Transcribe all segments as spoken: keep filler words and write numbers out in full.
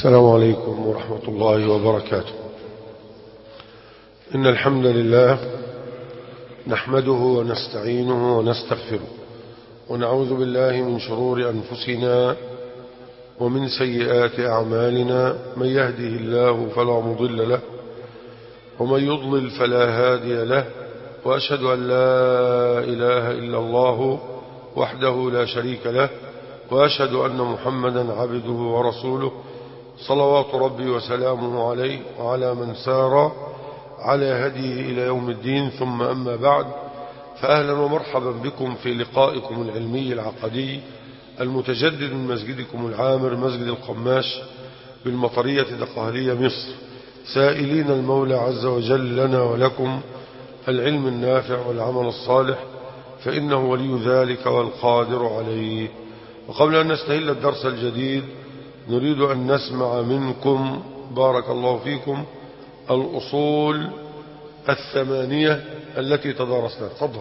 السلام عليكم ورحمة الله وبركاته. إن الحمد لله نحمده ونستعينه ونستغفره ونعوذ بالله من شرور أنفسنا ومن سيئات أعمالنا، من يهده الله فلا مضل له ومن يضلل فلا هادي له، وأشهد أن لا إله إلا الله وحده لا شريك له، وأشهد أن محمدا عبده ورسوله صلوات ربي وسلامه عليه وعلى من سار على هديه إلى يوم الدين. ثم أما بعد، فأهلا ومرحبا بكم في لقائكم العلمي العقدي المتجدد من مسجدكم العامر مسجد القماش بالمطرية دقهلية مصر، سائلين المولى عز وجل لنا ولكم العلم النافع والعمل الصالح، فإنه ولي ذلك والقادر عليه. وقبل أن نستهل الدرس الجديد نريد أن نسمع منكم بارك الله فيكم الأصول الثمانية التي تدارسناها. تفضل.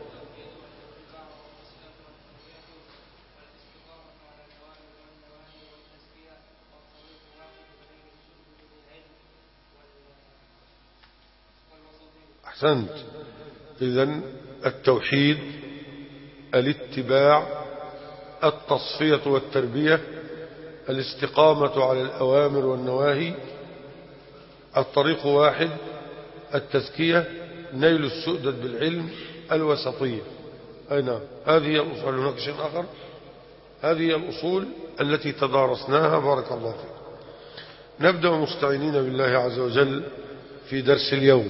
أحسنت. إذن التوحيد، الاتباع، التصفية والتربية، الاستقامة على الأوامر والنواهي، الطريق واحد، التزكية، نيل السؤدد بالعلم، الوسطية. أي نعم، هذه هي الأصول. هناك شيء آخر؟ هذه هي الأصول التي تدارسناها بارك الله فيك. نبدأ مستعينين بالله عز وجل في درس اليوم.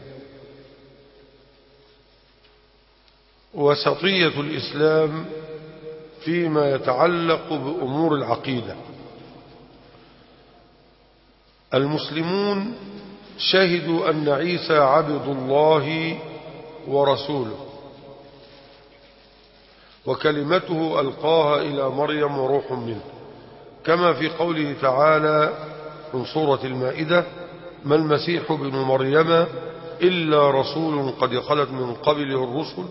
وسطية الإسلام فيما يتعلق بأمور العقيدة. المسلمون شهدوا أن عيسى عبد الله ورسوله، وكلمته ألقاها إلى مريم وروح منه، كما في قوله تعالى من سورة المائدة: ما المسيح ابن مريم إلا رسول قد خلت من قبله الرسل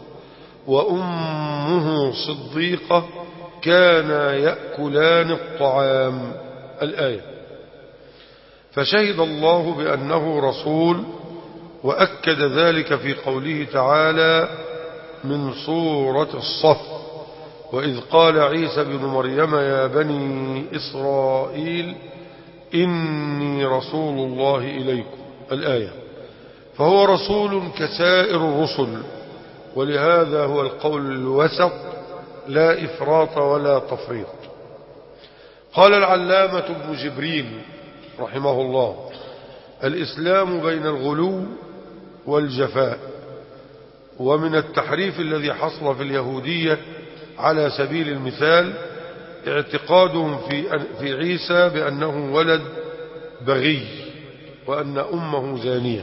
وأمه صديقة كانا يأكلان الطعام. الآية. فشهد الله بأنه رسول، وأكد ذلك في قوله تعالى من سورة الصف: وإذ قال عيسى بن مريم يا بني إسرائيل إني رسول الله إليكم. الآية. فهو رسول كسائر الرسل، ولهذا هو القول الوسط، لا إفراط ولا تفريط. قال العلامة ابن جبريل رحمه الله: الإسلام بين الغلو والجفاء. ومن التحريف الذي حصل في اليهودية على سبيل المثال اعتقادهم في في عيسى بأنه ولد بغي وأن أمه زانية.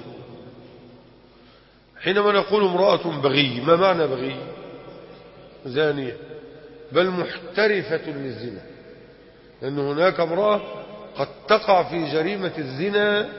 حينما نقول امرأة بغي، ما معنى بغي؟ زانية، بل محترفة للزنا، لأن هناك امرأة قد تقع في جريمة الزنا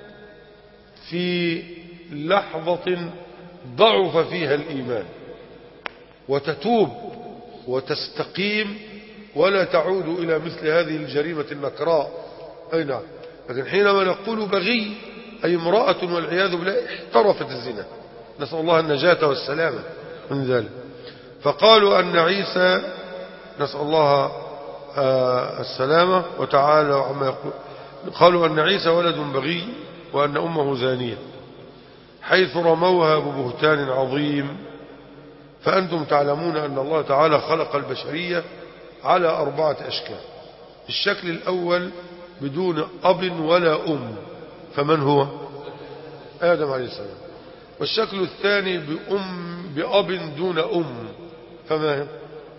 في لحظة ضعف فيها الإيمان، وتتوب وتستقيم ولا تعود إلى مثل هذه الجريمة النكراء. أي نعم. لكن حينما نقول بغي أي امرأة والعياذ بالله احترفت الزنا، نسأل الله النجاة والسلامة من ذلك. فقالوا أن عيسى، نسأل الله السلامة وتعالى عما يقول، قالوا أن عيسى ولد بغي وأن أمه زانية، حيث رموها ببهتان عظيم. فأنتم تعلمون أن الله تعالى خلق البشرية على أربعة أشكال. الشكل الأول بدون أب ولا أم، فمن هو؟ آدم عليه السلام. والشكل الثاني بأم بأب دون أم، فما هي؟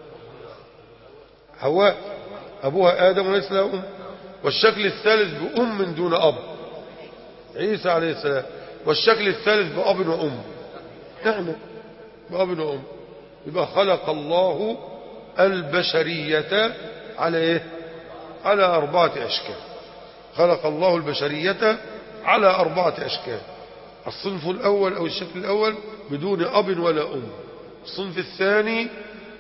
حواء، أبوها آدم وليس لها أم. والشكل الثالث بأم دون أب، عيسى عليه السلام. والشكل الثالث بأب وأم، نعم، بأب وأم. يبقى خلق الله البشرية على إيه؟ على أربعة أشكال. خلق الله البشرية على أربعة أشكال. الصنف الأول أو الشكل الأول بدون أب ولا أم، الصنف الثاني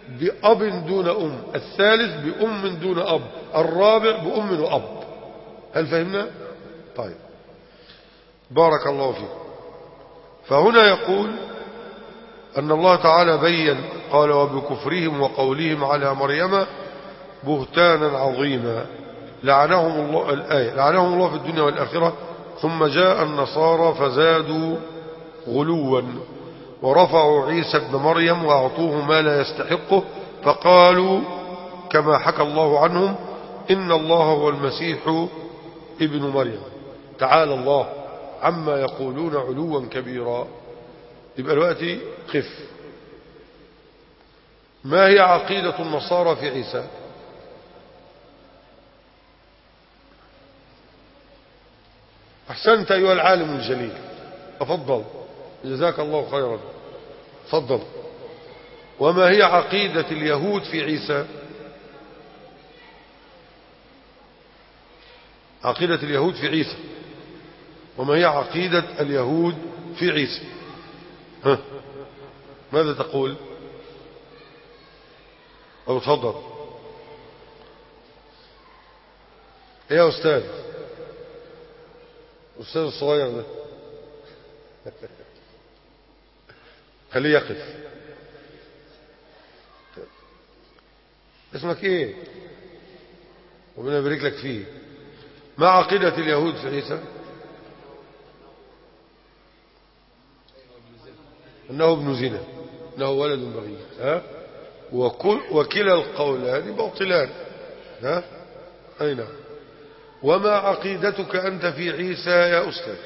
بأب دون أم، الثالث بأم دون أب، الرابع بأم وأب. هل فهمنا؟ طيب بارك الله فيك. فهنا يقول أن الله تعالى بين قال وبكفرهم وقولهم على مريم بهتانا عظيما لعنهم الله الآية لعنهم الله في الدنيا والآخرة. ثم جاء النصارى فزادوا غلوا ورفعوا عيسى ابن مريم وأعطوه ما لا يستحقه فقالوا كما حكى الله عنهم إن الله هو المسيح ابن مريم. تعالى الله عما يقولون علوا كبيرا. يبقى الوقت قف. ما هي عقيدة النصارى في عيسى؟ أحسنت أيها العالم الجليل، تفضل جزاك الله خيرا، تفضل. وما هي عقيدة اليهود في عيسى؟ عقيدة اليهود في عيسى وما هي عقيدة اليهود في عيسى؟ ها ماذا تقول؟ أو تفضل يا أستاذ، أستاذ الصغير ده خليه يقف. اسمك ايه؟ ربنا يبارك لك فيه. ما عقيدة اليهود في عيسى؟ انه ابن زنا، انه ولد بغي. ها وكل وكلا القولان باطلان. ها اين؟ وما عقيدتك انت في عيسى يا استاذ؟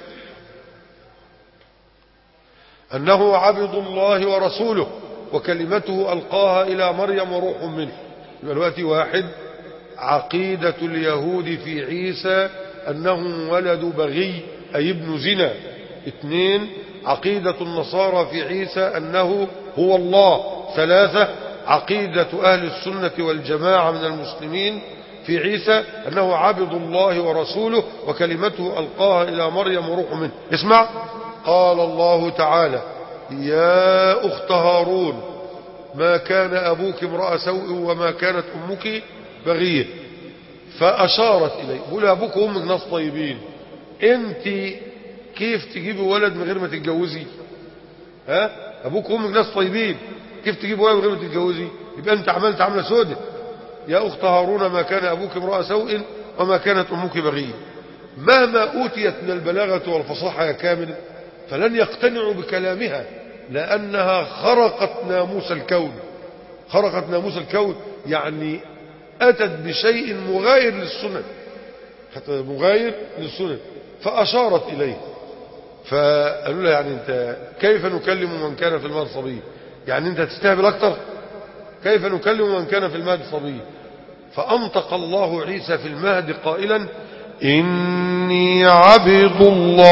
انه عبد الله ورسوله وكلمته القاها الى مريم وروح منه. يبقى الوقت واحد عقيدة اليهود في عيسى انه ولد بغي اي ابن زنا. اثنين عقيدة النصارى في عيسى انه هو الله. ثلاثة عقيدة اهل السنة والجماعة من المسلمين في عيسى انه عبد الله ورسوله وكلمته القاها الى مريم وروح منه. اسمع، قال الله تعالى يا اخت هارون ما كان ابوك امرأ سوء وما كانت امك بغية. فاشارت اليه، بقول ابوك وامك ناس طيبين، انت كيف تجيبي ولد من غير ما تتجوزي؟ ها ابوك وامك ناس طيبين، كيف تجيبي ولد من غير ما تتجوزي؟ يبقى انت عملت عمله سودة. يا اخت هارون ما كان ابوك امرأ سوء وما كانت امك بغية. مهما اوتيت من البلاغة والفصاحة يا كامل فلن يقتنعوا بكلامها، لانها خرقت ناموس الكون. خرقت ناموس الكون يعني اتت بشيء مغاير للسنن، حتى مغاير للسنن. فاشارت اليه، فقالوا له يعني انت كيف نكلم من كان في المهد صبي؟ يعني انت تستهبل اكتر؟ كيف نكلم من كان في المهد صبي؟ فانطق الله عيسى في المهد قائلا إني عبد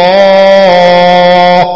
الله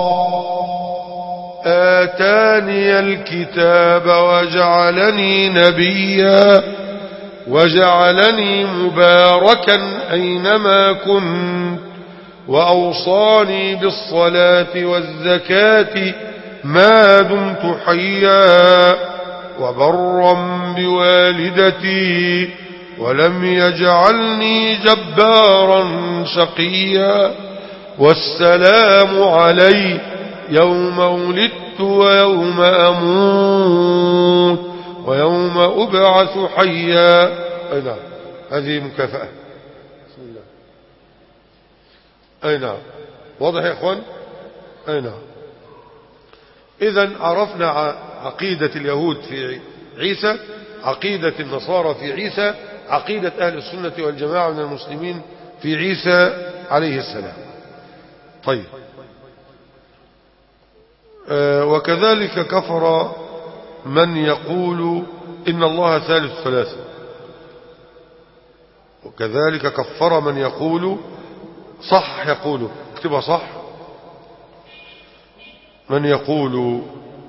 آتاني الكتاب وجعلني نبيا وجعلني مباركا أينما كنت وأوصاني بالصلاة والزكاة ما دمت حيا وبرا بوالدتي ولم يجعلني جبارا شقيا والسلام علي يوم ولدت ويوم أموت ويوم أبعث حيا. أي نعم، هذه مكافأة. بسم الله. أي نعم، واضح يا إخوان؟ أي نعم. إذن عرفنا عقيدة اليهود في عيسى، عقيدة النصارى في عيسى، عقيدة أهل السنة والجماعة من المسلمين في عيسى عليه السلام. طيب، آه وكذلك كفر من يقول إن الله ثالث ثلاثة. وكذلك كفر من يقول، صح يقول، اكتبها صح، من يقول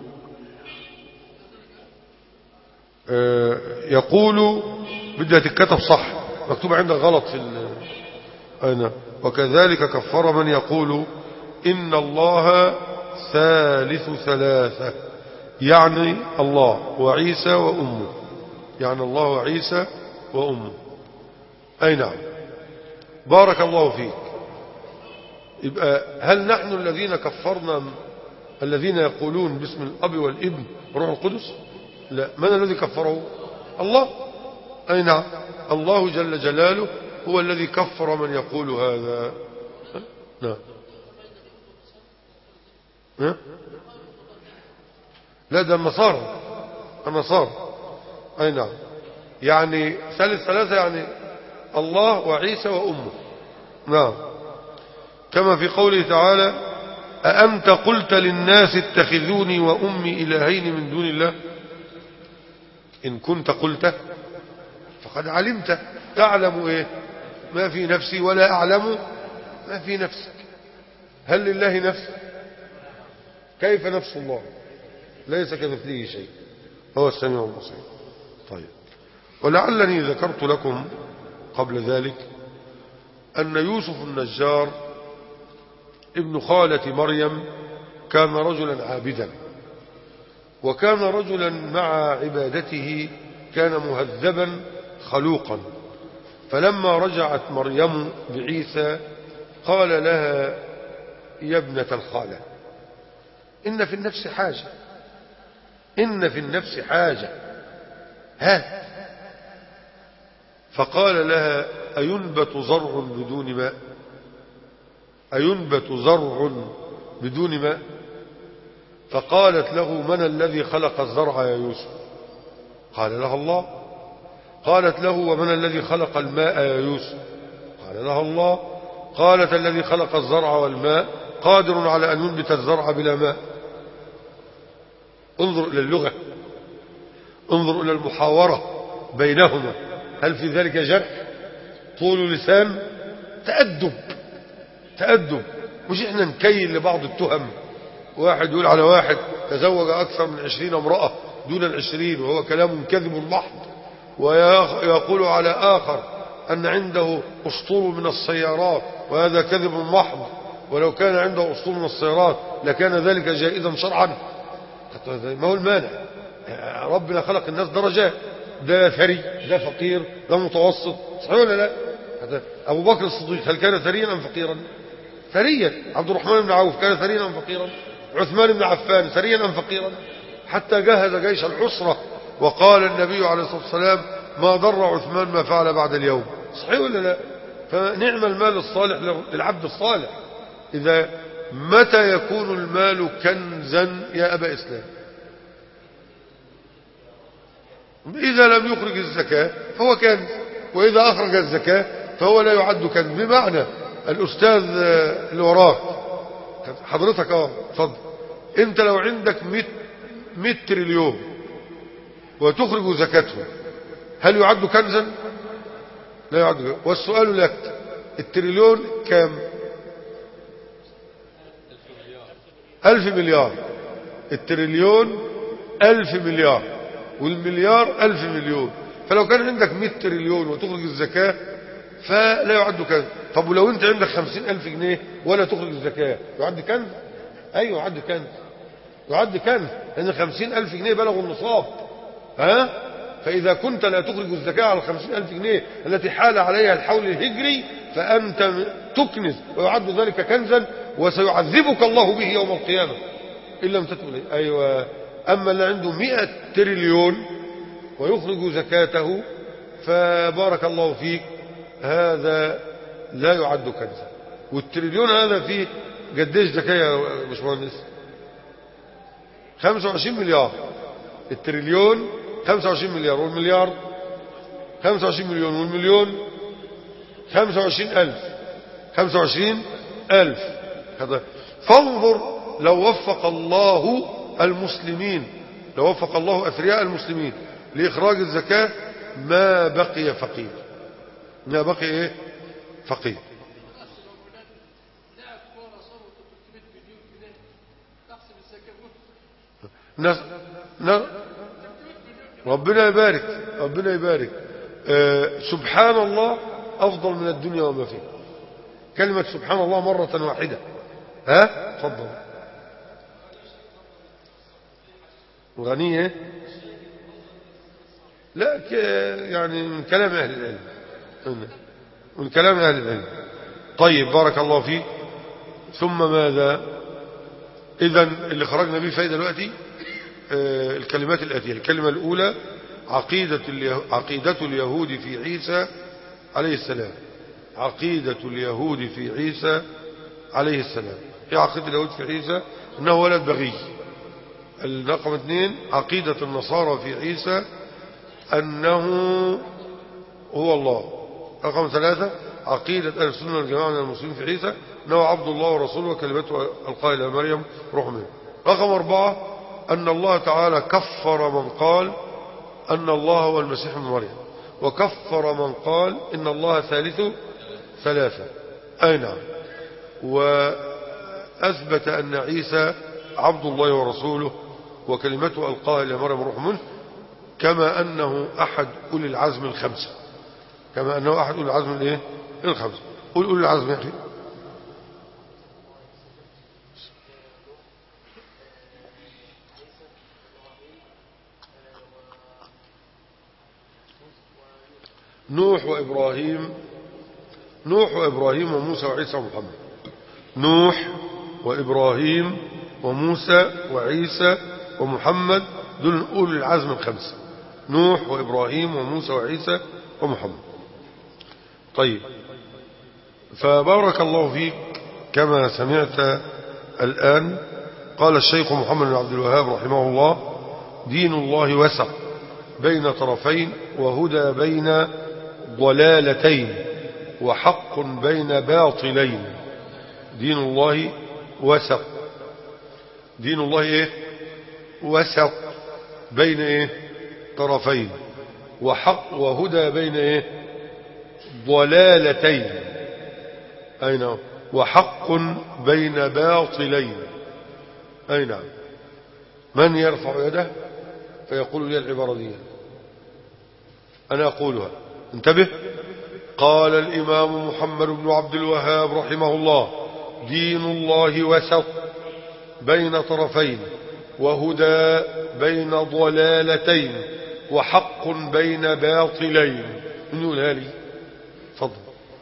آه يقول بدها تتكتب صح، مكتوب عندك غلط في أين. وكذلك كفر من يقول إن الله ثالث ثلاثة، يعني الله وعيسى وأمه، يعني الله وعيسى وأمه. أي نعم. بارك الله فيك. يبقى هل نحن الذين كفرنا الذين يقولون باسم الأب والابن روح القدس؟ لا. من الذي كفره؟ الله. أي نعم، الله جل جلاله هو الذي كفر من يقول هذا. نعم. لا، ده النصارى، النصارى. أي نعم، يعني ثالث ثلاثة، يعني الله وعيسى وأمه. نعم، كما في قوله تعالى: أأنت قلت للناس اتخذوني وأمي إلهين من دون الله. إن كنت قلت فقد علمت، تعلم إيه ما في نفسي ولا أعلم ما في نفسك. هل لله نفس؟ كيف نفس الله؟ ليس كمثله شيء، هو السميع البصير. طيب، ولعلني ذكرت لكم قبل ذلك أن يوسف النجار ابن خالة مريم كان رجلا عابدا، وكان رجلا مع عبادته كان مهذبا خلوقا. فلما رجعت مريم بعيسى قال لها: يا ابنة الخالة، إن في النفس حاجة، إن في النفس حاجة، ها. فقال لها: أينبت زرع بدون ماء؟ أينبت زرع بدون ماء؟ فقالت له: من الذي خلق الزرع يا يوسف؟ قال لها: الله. قالت له: ومن الذي خلق الماء يا يوسف؟ قال لها: الله. قالت: الذي خلق الزرع والماء قادر على أن ينبت الزرع بلا ماء. انظر إلى اللغة، انظر إلى المحاورة بينهما، هل في ذلك جرح؟ طول لسان، تأدب، تأدب. مش احنا نكيل لبعض التهم، واحد يقول على واحد تزوج أكثر من عشرين امرأة دون العشرين وهو كلام كذب محض، ويقول على آخر أن عنده أسطول من السيارات وهذا كذب محض، ولو كان عنده أسطول من السيارات لكان ذلك جائزا شرعا. ما هو المانع؟ ربنا خلق الناس درجات، ده ثري، ده فقير، ده متوسط، صحيح ولا لا؟ أبو بكر الصديق هل كان ثريا أم فقيرا؟ ثريا. عبد الرحمن بن عوف كان ثريا أم فقيرا؟ عثمان بن عفان ثريا أم فقيرا؟ حتى جهز جيش العسرة وقال النبي عليه الصلاة والسلام: ما ضر عثمان ما فعل بعد اليوم. صحيح ولا لا؟ فنعم المال الصالح للعبد الصالح. إذا متى يكون المال كنزا يا أبا إسلام؟ إذا لم يخرج الزكاة فهو كنز، وإذا أخرج الزكاة فهو لا يعد كنز. بمعنى الأستاذ اللي وراك حضرتك، اه اتفضل، انت لو عندك مئة تريليون وتخرج زكاته هل يعد كنزا؟ لا يعد كنزا. والسؤال لك: التريليون كام؟ ألف مليار. التريليون ألف مليار، والمليار ألف مليون. فلو كان عندك مئة تريليون وتخرج الزكاة فلا يعد كنز. طب ولو انت عندك خمسين ألف جنيه ولا تخرج الزكاة يعد كنز؟ أيوة يعد كنز، يعد كنز، لأن خمسين ألف جنيه بلغوا النصاب. ها؟ فإذا كنت لا تخرج الزكاة على الخمسين ألف جنيه التي حال عليها الحول الهجري فأنت تكنز، ويعد ذلك كنزا، وسيعذبك الله به يوم القيامة إن لم تتب إليه. أيوة. أما اللي عنده مئة تريليون ويخرج زكاته فبارك الله فيك، هذا لا يعد كنزا. والتريليون هذا فيه قديش زكاة يا باشمهندس؟ خمسة وعشرين مليار. التريليون خمسة وعشرين مليار، والمليار خمسة وعشرين مليون، والمليون خمسة وعشرين ألف، خمسة وعشرين ألف. فانظر لو وفق الله المسلمين، لو وفق الله أثرياء المسلمين لإخراج الزكاة ما بقي فقير، ما بقي إيه؟ فقير. نس... ن... ربنا يبارك، ربنا يبارك. آه سبحان الله أفضل من الدنيا وما فيها. كلمة سبحان الله مرة واحدة. ها؟ تفضل. غنية؟ لا، ك... يعني من كلام أهل العلم. من كلام أهل العلم. طيب بارك الله فيك. ثم ماذا؟ إذن اللي خرجنا به فايدة دلوقتي آه الكلمات الآتية. الكلمة الأولى عقيدة, عقيدة اليهود في عيسى عليه السلام. عقيدة اليهود في عيسى عليه السلام. هي عقيدة اليهود في عيسى أنه ولد بغي. رقم اثنين عقيدة النصارى في عيسى أنه هو الله. رقم ثلاثة عقيدة أهل السنة والجماعة من المسلمين في عيسى أنه عبد الله ورسوله وكلمته ألقاها إلى مريم روح منه. رقم أربعة أن الله تعالى كفر من قال أن الله هو المسيح ابن مريم، وكفر من قال إن الله ثالث ثلاثة. أي نعم. وأثبت أن عيسى عبد الله ورسوله وكلمته ألقاها إلى مريم روح منه، كما أنه أحد أولي العزم الخمسة. كما أنه أحد أولي العزم الإيه؟ الخمسة. قول أولي العزم يا أخي. نوح وإبراهيم نوح وإبراهيم وموسى وعيسى ومحمد. نوح وإبراهيم وموسى وعيسى ومحمد دول أولي العزم الخمسة. نوح وإبراهيم وموسى وعيسى ومحمد. طيب فبارك الله فيك. كما سمعت الآن قال الشيخ محمد بن عبد الوهاب رحمه الله: دين الله وسط بين طرفين، وهدى بين ضلالتين، وحق بين باطلين. دين الله وسط. دين الله ايه؟ وسط بين ايه؟ طرفين، وحق وهدى بين ايه؟ ضلالتين. اين؟ وحق بين باطلين. اي نعم. من يرفع يده فيقول لي العبارة دي؟ أنا أقولها، انتبه. قال الإمام محمد بن عبد الوهاب رحمه الله: دين الله وسط بين طرفين، وهدى بين ضلالتين، وحق بين باطلين. من يقولها لي؟ فضل.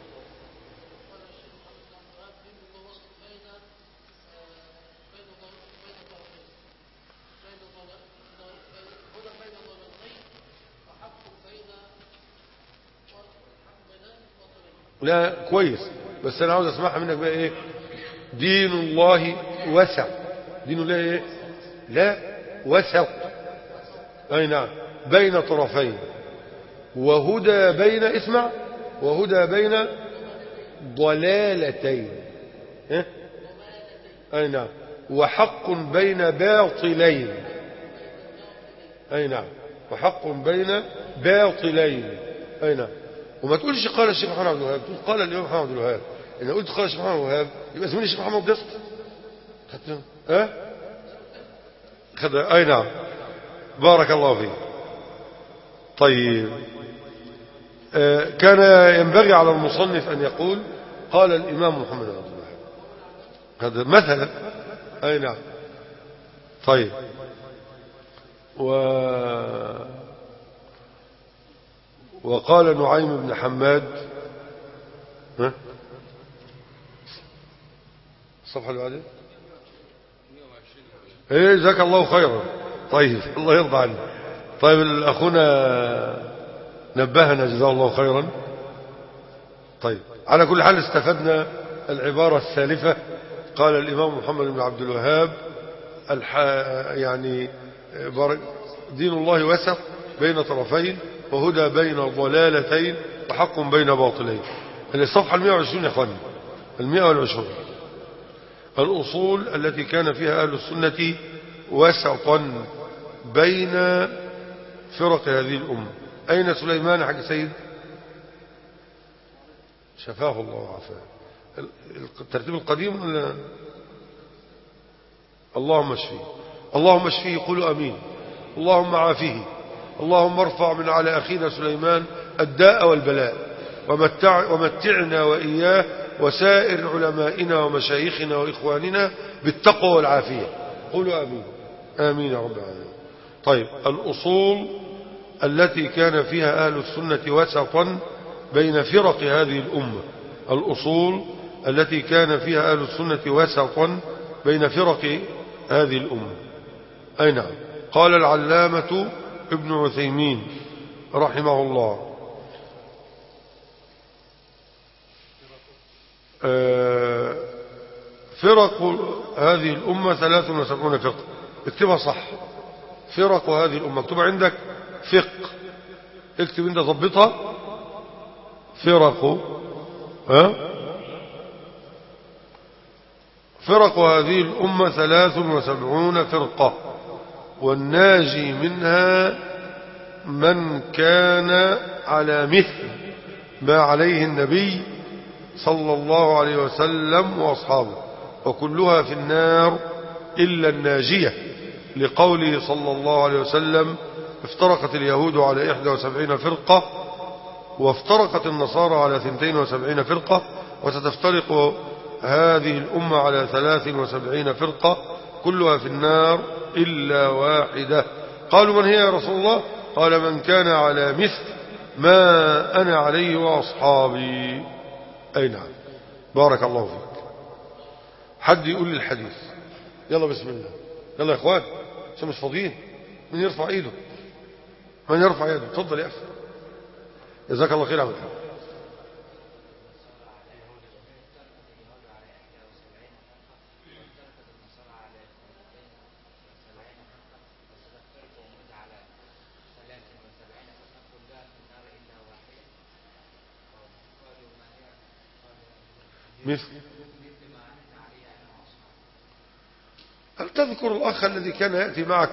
لا كويس، بس انا عاوز اسمعها منك بقى. ايه دين الله وسط؟ دين الله ايه؟ لا وسط. اي نعم. بين طرفين، وهدى بين، اسمع، وهدى بين ضلالتين. ايه؟ اي نعم. وحق بين باطلين. اي نعم. وحق بين باطلين. اي نعم. وما تقولش قال الشيخ محمد عبد الوهاب، تقول قال الإمام محمد عبد الوهاب. إن قلت قال الشيخ محمد عبد الوهاب يبقى زميلي الشيخ محمد قسط. ها؟ خد. أي نعم. بارك الله فيك. طيب آه كان ينبغي على المصنف أن يقول قال الإمام محمد عبد الوهاب هذا مثلا. أي نعم. طيب و وقال نعيم بن حماد. ها؟ الصفحة اللي بعدين ايه؟ جزاك الله خيرا. طيب الله يرضى عنك. طيب اخونا نبهنا جزاه الله خيرا. طيب على كل حال استفدنا العبارة السالفة. قال الإمام محمد بن عبد الوهاب الح... يعني دين الله وسط بين طرفين، وهدى بين ضلالتين، وحق بين باطلين. الصفحة المئة وعشرين يا اخواني، المئة والعشرين. الأصول التي كان فيها أهل السنة وسطا بين فرق هذه الأمة. أين سليمان حق سيد؟ شفاه الله وعافاه. الترتيب القديم ولا؟ اللهم اشفيه، اللهم اشفيه. قولوا أمين. اللهم عافيه، اللهم ارفع من على أخينا سليمان الداء والبلاء، ومتع ومتعنا وإياه وسائر علمائنا ومشايخنا وإخواننا بالتقوى والعافية. قولوا آمين. آمين يا رب العالمين. طيب الأصول التي كان فيها أهل السنة وسطا بين فرق هذه الأمة، الأصول التي كان فيها أهل السنة وسطا بين فرق هذه الأمة. أي نعم. قال العلامة ابن عثيمين رحمه الله فرق هذه الأمة ثلاث وسبعون فرقة. اكتبها صح، فرق هذه الأمة، اكتب عندك فقه، اكتب انت ضبطها فرق، ها فرق هذه الأمة ثلاث وسبعون فرقة، والناجي منها من كان على مثل ما عليه النبي صلى الله عليه وسلم وأصحابه، وكلها في النار إلا الناجية، لقوله صلى الله عليه وسلم: افترقت اليهود على إحدى وسبعين فرقة، وافترقت النصارى على ثنتين وسبعين فرقة، وستفترق هذه الأمة على ثلاث وسبعين فرقة، كلها في النار إلا واحدة. قالوا: من هي يا رسول الله؟ قال: من كان على مثل ما أنا عليه وأصحابي. أي نعم. بارك الله فيك. حد يقول لي الحديث؟ يلا بسم الله، يلا يا اخوان، عشان مش فاضيين. من يرفع ايده؟ من يرفع يده؟ اتفضل يا اخي، جزاك الله خير يا عم الحاج. مثل هل تذكر الأخ الذي كان يأتي معك؟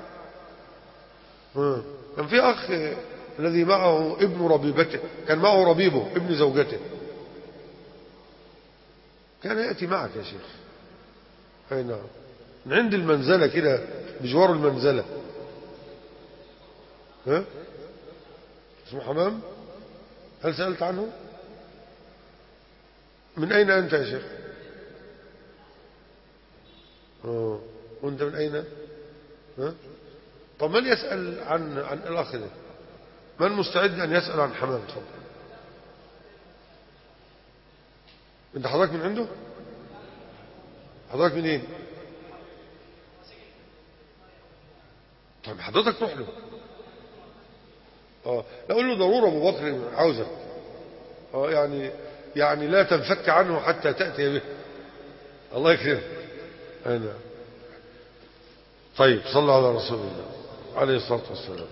كان في أخ الذي معه ابن ربيبته، كان معه ربيبه ابن زوجته، كان يأتي معك يا شيخ. أي نعم، من عند المنزلة كده، بجوار المنزلة. ها اسمه حمام؟ هل سألت عنه؟ من أين أنت يا شيخ؟ أوه. وأنت من أين؟ ها؟ طب من يسأل عن عن الأخ ده؟ من مستعد أن يسأل عن حمام؟ تفضل. أنت حضرتك من عنده؟ حضرتك منين؟ إيه؟ طب حضرتك تروح له. اه لا، أقول له ضرورة أبو بكر عاوزك. اه يعني يعني لا تنفك عنه حتى تأتي به. الله يكرمك. أنا طيب، صلى على رسول الله عليه الصلاة والسلام.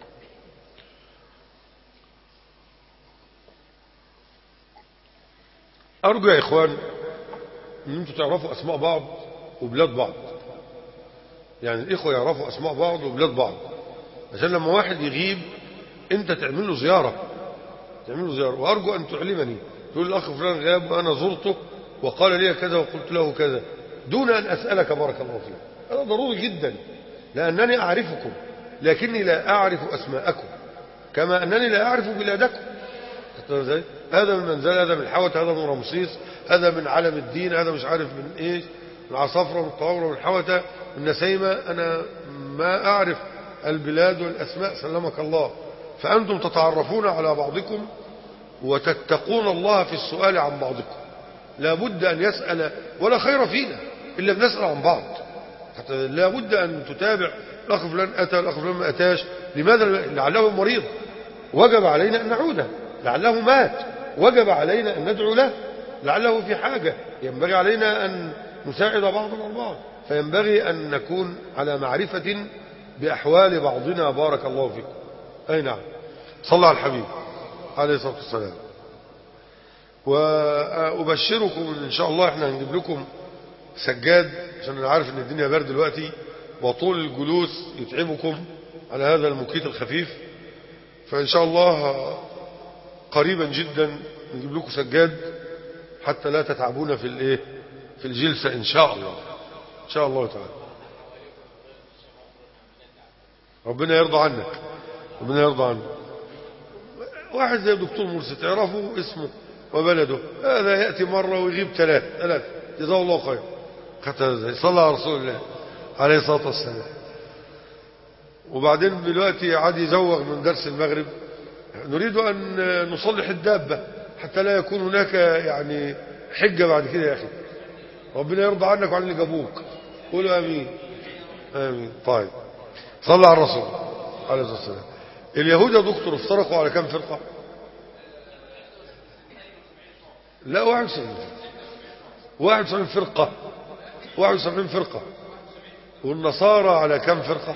أرجو يا إخوان أن أنتم تعرفوا أسماء بعض وبلاد بعض، يعني الإخوة يعرفوا أسماء بعض وبلاد بعض، عشان لما واحد يغيب أنت تعمل له زيارة، تعمل له زيارة. وأرجو أن تعلمني، تقول الأخ فلان غاب وأنا زرته وقال لي كذا وقلت له كذا، دون أن أسألك بارك الله فيك. هذا ضروري جدا، لأنني أعرفكم لكني لا أعرف أسماءكم، كما أنني لا أعرف بلادكم. هذا من منزل، هذا من حوت، هذا من رمسيس، هذا من علم الدين، هذا مش عارف من إيش، من عصفرة، من طاورة، من حوتة، من نسيمة. أنا ما أعرف البلاد والأسماء سلمك الله. فأنتم تتعرفون على بعضكم وتتقون الله في السؤال عن بعضكم. لا بد أن يسأل، ولا خير فينا إلا بنسأل عن بعض. حتى لا بد أن تتابع الأخ فلان أتى، الأخ فلان ما أتاش. لماذا؟ لعله مريض وجب علينا أن نعوده، لعله مات وجب علينا أن ندعو له، لعله في حاجة ينبغي علينا أن نساعد بعضنا البعض. فينبغي أن نكون على معرفة بأحوال بعضنا. بارك الله فيكم. أي نعم. صلى على الحبيب عليه الصلاة والسلام. وأبشركم إن شاء الله إحنا هنجيب لكم سجاد، عشان أنا عارف إن الدنيا برد دلوقتي وطول الجلوس يتعبكم على هذا المكيت الخفيف، فإن شاء الله قريبا جدا نجيب لكم سجاد حتى لا تتعبون في الايه في الجلسة إن شاء الله، إن شاء الله تعالى. ربنا يرضى عنك، ربنا يرضى عنك. واحد زي الدكتور مرسي تعرفوا اسمه وبلده، هذا يأتي مرة ويغيب ثلاث ثلاث جزاه الله خير. صلى على رسول الله عليه الصلاة والسلام. وبعدين دلوقتي عاد يزوغ من درس المغرب، نريد أن نصلح الدابة حتى لا يكون هناك يعني حجة بعد كده. يا أخي ربنا يرضى عنك وعن اللي جابوك. قولوا آمين. آمين. طيب صلى على الرسول عليه الصلاة والسلام. اليهود يا دكتور افترقوا على كم فرقة؟ لا واحد وسبعين واحد وسبعين فرقة واحد وسبعين فرقة. والنصارى على كم فرقة؟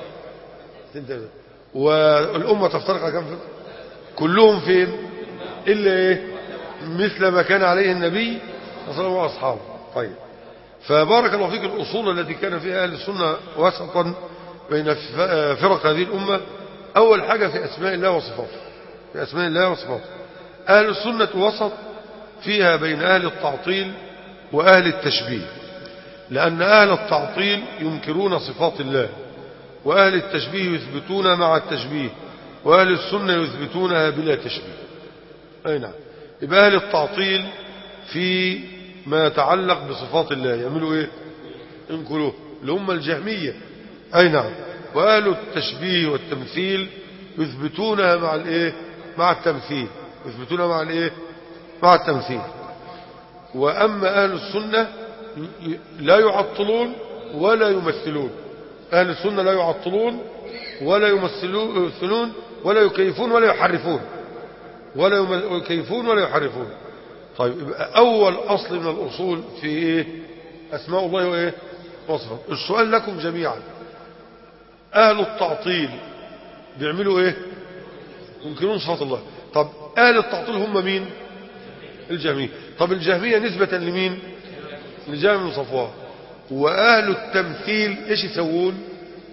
والأمة تفترق على كم فرقة؟ كلهم فين إلا إيه؟ مثل ما كان عليه النبي صلى الله عليه وسلم وأصحابه. طيب فبارك الله فيك. الأصول التي كان فيها أهل السنة وسطا بين فرق هذه الأمة، أول حاجة في أسماء الله وصفاته. في أسماء الله وصفاته أهل السنة وسط فيها بين أهل التعطيل وأهل التشبيه، لأن أهل التعطيل ينكرون صفات الله، وأهل التشبيه يثبتون مع التشبيه، وأهل السنة يثبتونها بلا تشبيه. أي نعم. يبقى أهل التعطيل في ما يتعلق بصفات الله يعملوا إيه؟ ينكروه، اللي هم الجهمية. أي نعم. وأهل التشبيه والتمثيل يثبتونها مع الإيه؟ مع التمثيل. يثبتونها مع الإيه؟ مع التمثيل. وأما أهل السنة لا يعطلون ولا يمثلون. أهل السنة لا يعطلون ولا يمثلون ولا يكيفون ولا يحرفون ولا يكيفون ولا يحرفون. طيب يبقى أول أصل من الأصول في إيه؟ أسماء الله وإيه؟ وصفه. السؤال لكم جميعا، أهل التعطيل بيعملوا إيه؟ ينكرون صفات الله. طب أهل التعطيل هم مين؟ الجهمية. طب الجهمية نسبة لمين؟ لجهم بن صفوان. وأهل التمثيل إيش يسوون؟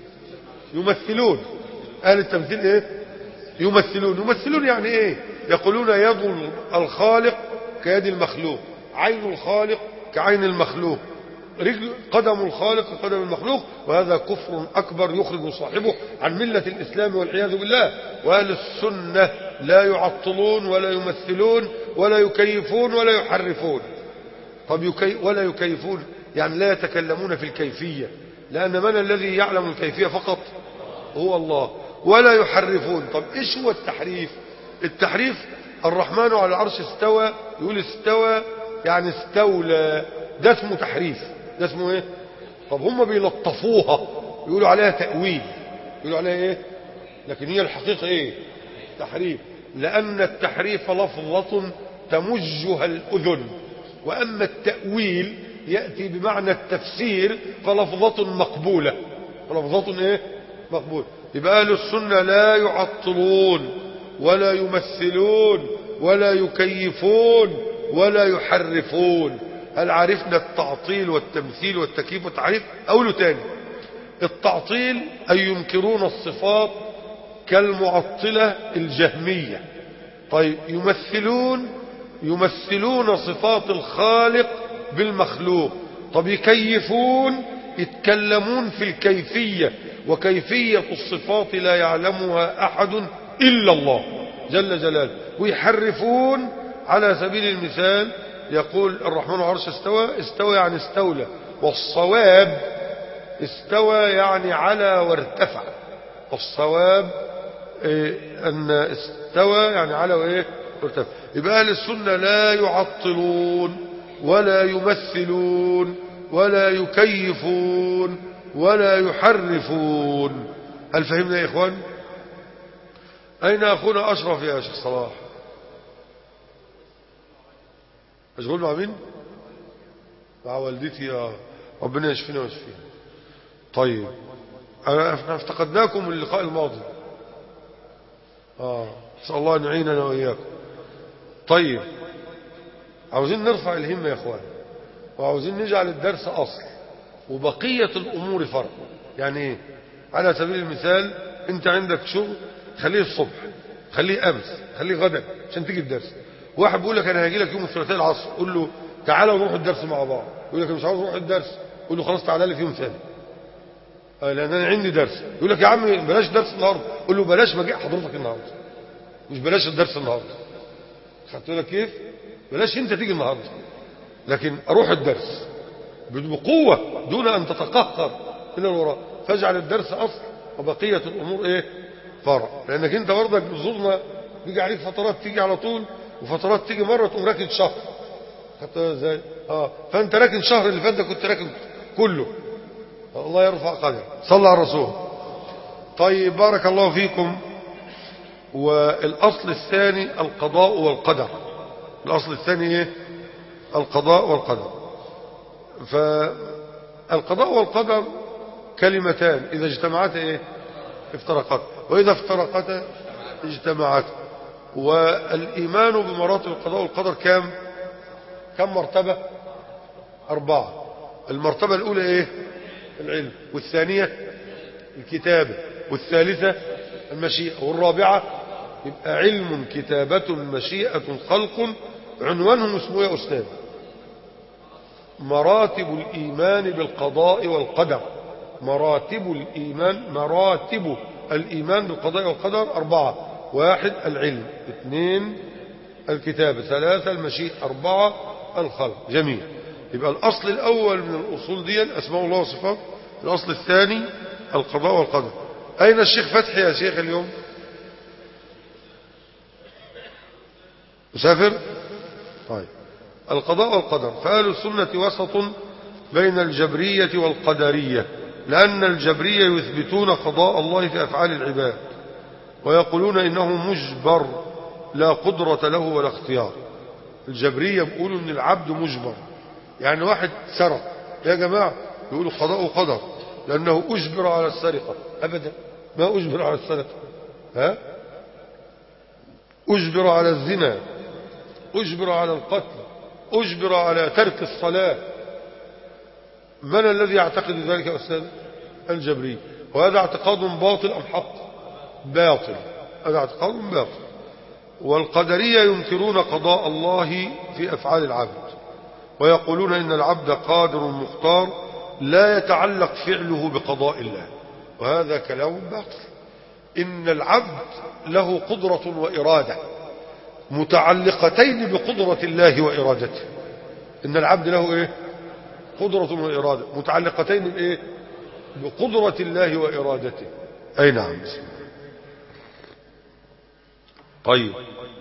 يمثلون. أهل التمثيل إيه؟ يمثلون. يمثلون يعني إيه؟ يقولون يد الخالق كيد المخلوق، عين الخالق كعين المخلوق، رجل قدم الخالق كقدم المخلوق، وهذا كفر أكبر يخرج صاحبه عن ملة الإسلام والعياذ بالله. وأهل السنة لا يعطلون ولا يمثلون ولا يكيفون ولا يحرفون. طب يكي ولا يكيفون يعني لا يتكلمون في الكيفية، لأن من الذي يعلم الكيفية فقط؟ هو الله. ولا يحرفون. طب إيش هو التحريف؟ التحريف الرحمن على العرش استوى، يقول استوى يعني استولى، ده اسمه تحريف. ده اسمه ايه؟ طب هم بيلطفوها يقولوا عليها تأويل، يقولوا عليها ايه؟ لكن هي الحقيقة ايه؟ تحريف. لأن التحريف لفظة تمجها الأذن، وأما التأويل يأتي بمعنى التفسير فلفظة مقبولة. فلفظة ايه؟ مقبولة. يبقى أهل السنة لا يعطلون ولا يمثلون ولا يكيفون ولا يحرفون. هل عرفنا التعطيل والتمثيل والتكييف والتحريف؟ أقوله تاني. التعطيل أي ينكرون الصفات كالمعطلة الجهمية. طيب يمثلون يمثلون صفات الخالق بالمخلوق. طب يكيفون يتكلمون في الكيفية، وكيفية الصفات لا يعلمها أحد إلا الله جل جلاله. ويحرفون على سبيل المثال يقول الرحمن على العرش استوى، استوى يعني استولى، والصواب استوى يعني على وارتفع. والصواب إيه؟ أن استوى يعني على وإيه؟ وارتفع. يبقى أهل السنة لا يعطلون ولا يمثلون ولا يكيفون ولا يحرفون. هل فهمنا يا إخوان؟ أين أخونا أشرف يا شيخ صلاح؟ مشغول مع مين؟ مع والدتي. آه. ربنا يشفينا ويشفينا. طيب احنا افتقدناكم اللقاء الماضي. اه نسأل الله ان يعيننا واياكم. طيب عاوزين نرفع الهمة يا اخوان، وعاوزين نجعل الدرس اصل وبقية الامور فرع. يعني ايه؟ على سبيل المثال انت عندك شغل خليه الصبح، خليه امس، خليه غدا عشان تيجي الدرس. واحد بيقول لك انا هاجي لك يوم الثلاثاء العصر، قول له تعالى ونروح الدرس مع بعض. يقول لك مش عاوز اروح الدرس، قول له خلاص تعالى لي في يوم ثاني لان انا عندي درس. يقول لك يا عم بلاش درس النهارده، قول له بلاش مجيء حضرتك النهارده، مش بلاش الدرس النهارده. خدت بالك كيف؟ بلاش انت تيجي النهارده، لكن اروح الدرس بقوه دون ان تتقهقر الى الوراء. فاجعل الدرس اصل وبقيه الامور ايه؟ فرع. لانك انت برضك بتزورنا بيجي عليك فترات تيجي على طول، وفترات تيجي مرة تقوم راكن شهر. خدتها ازاي؟ اه فانت راكن شهر اللي فات ده كنت راكن كله. الله يرفع قدر. صلى على الرسول. طيب بارك الله فيكم. والأصل الثاني القضاء والقدر. الأصل الثاني ايه؟ القضاء والقدر. فالقضاء والقدر كلمتان إذا اجتمعتا ايه؟ افترقت، وإذا افترقتا اجتمعت. والإيمان بمراتب القضاء والقدر كم؟ كم مرتبة؟ أربعة. المرتبة الأولى ايه؟ العلم، والثانية الكتابة، والثالثة المشيئة، والرابعة يبقى علم كتابة مشيئة خلق. عنوانهم اسمه يا أستاذ مراتب الإيمان بالقضاء والقدر. مراتب الإيمان مراتب الإيمان بالقضاء والقدر أربعة: واحد العلم، اثنين الكتابة، ثلاثة المشيئة، أربعة الخلق. جميل. يبقى الأصل الأول من الأصول دي أسماء الله وصفاته. الأصل الثاني القضاء والقدر. أين الشيخ فتحي يا شيخ اليوم؟ مسافر؟ طيب. القضاء والقدر. فأهل السنة وسط بين الجبرية والقدرية، لأن الجبرية يثبتون قضاء الله في أفعال العباد ويقولون إنه مجبر لا قدرة له ولا اختيار. الجبرية بيقولوا إن العبد مجبر، يعني واحد سرق يا جماعة يقولوا قضاء وقدر لأنه أجبر على السرقة. أبدا ما أجبر على السرقة، ها؟ أجبر على الزنا، أجبر على القتل، أجبر على ترك الصلاة. من الذي يعتقد ذلك يا أستاذ؟ الجبري. وهذا اعتقاد باطل أم حق؟ باطل. هذا اعتقاد باطل. والقدرية ينكرون قضاء الله في أفعال العبد ويقولون إن العبد قادر مختار لا يتعلق فعله بقضاء الله، وهذا كلام باطل. إن العبد له قدرة وإرادة متعلقتين بقدرة الله وإرادته. إن العبد له إيه؟ قدرة وإرادة متعلقتين بإيه؟ بقدرة الله وإرادته. أي نعم. طيب.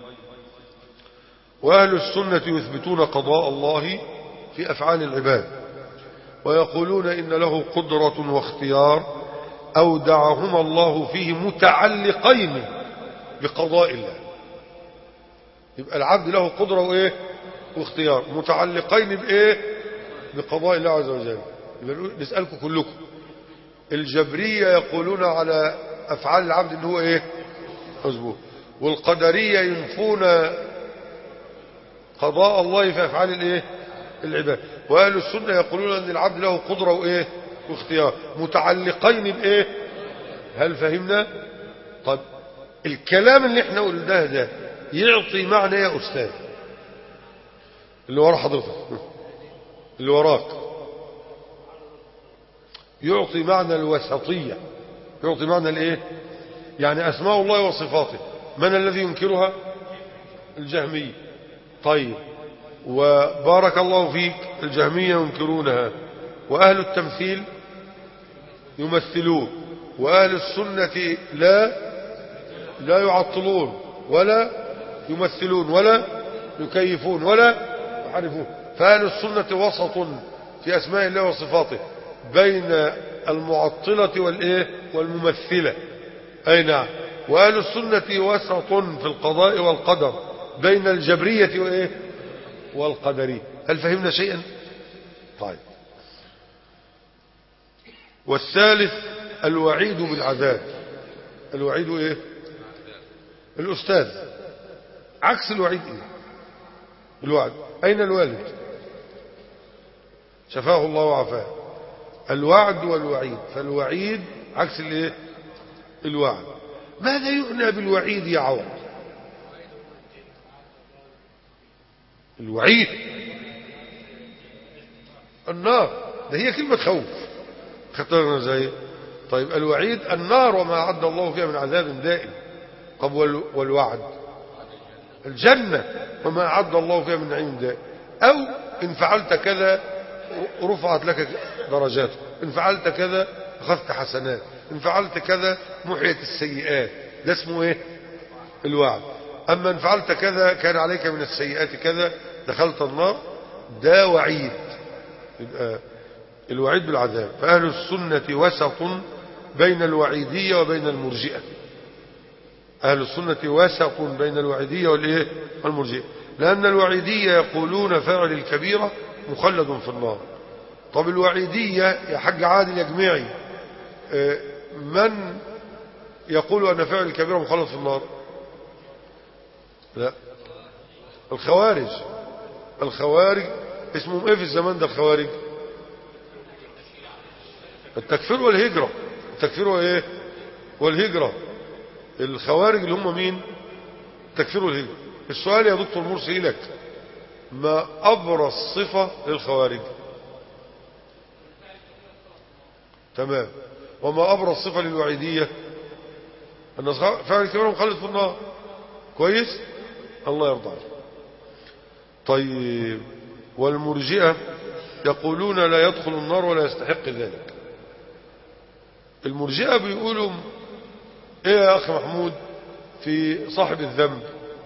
وأهل السنة يثبتون قضاء الله في أفعال العباد ويقولون إن له قدرة واختيار أودعهما الله فيه متعلقين بقضاء الله. يبقى العبد له قدرة وإيه؟ واختيار متعلقين بإيه؟ بقضاء الله عز وجل. نسألكم كلكم، الجبرية يقولون على أفعال العبد إن هو إيه؟ مظبوط. والقدرية ينفون قضاء الله في أفعال الإيه؟ العباد. وأهل السنة يقولون أن العبد له قدرة وإيه؟ واختيار متعلقين بإيه؟ هل فهمنا؟ طب الكلام اللي احنا قلناه ده يعطي معنى يا أستاذ اللي ورا حضرتك اللي وراك، يعطي معنى الوسطية، يعطي معنى الايه؟ يعني أسماء الله وصفاته من الذي ينكرها؟ الجهمية. طيب وبارك الله فيك، الجهمية ينكرونها، وأهل التمثيل يمثلون، وأهل السنة لا لا يعطلون ولا يمثلون ولا يكيفون ولا يحرفون. فأهل السنة وسط في أسماء الله وصفاته بين المعطلة والإيه؟ والممثلة. أي نعم. وأهل السنة وسط في القضاء والقدر بين الجبرية وإيه؟ والقدرية. هل فهمنا شيئا؟ طيب. والثالث الوعيد بالعذاب. الوعيد إيه؟ الأستاذ عكس الوعيد إيه؟ الوعد. أين الوالد؟ شفاه الله وعافاه. الوعد والوعيد. فالوعيد عكس الايه؟ الوعد. ماذا يعنى بالوعيد يا عوض؟ الوعيد النار، ده هي كلمة خوف. خطرنا زي طيب الوعيد النار وما أعد الله فيها من عذاب دائم. طب والوعد الجنة وما أعد الله فيها من نعيم دائم. أو إن فعلت كذا رفعت لك درجات، إن فعلت كذا أخذت حسنات، إن فعلت كذا محيت السيئات. ده اسمه إيه؟ الوعد. أما إن فعلت كذا كان عليك من السيئات كذا دخلت النار، ده وعيد، يبقى الوعيد بالعذاب. فأهل السنة وسط بين الوعيدية وبين المرجئة. أهل السنة وسط بين الوعيدية والإيه؟ والمرجئة، لأن الوعيدية يقولون فاعل الكبيرة مخلد في النار. طب الوعيدية يا حاج عادل يا جميعي، من يقول أن فاعل الكبيرة مخلد في النار؟ لا، الخوارج. الخوارج اسمهم ايه في الزمان ده الخوارج؟ التكفير والهجرة. التكفير وايه؟ والهجرة. الخوارج اللي هم مين؟ التكفير والهجرة. السؤال يا دكتور مرسي لك، ما أبرز صفة للخوارج؟ تمام. وما أبرز صفة للوعيدية؟ أن فاعل الكبيرة مخلد في النار. كويس؟ الله يرضى عليك. طيب، والمرجئة يقولون لا يدخل النار ولا يستحق ذلك. المرجئة بيقولوا ايه يا اخي محمود في صاحب الذنب؟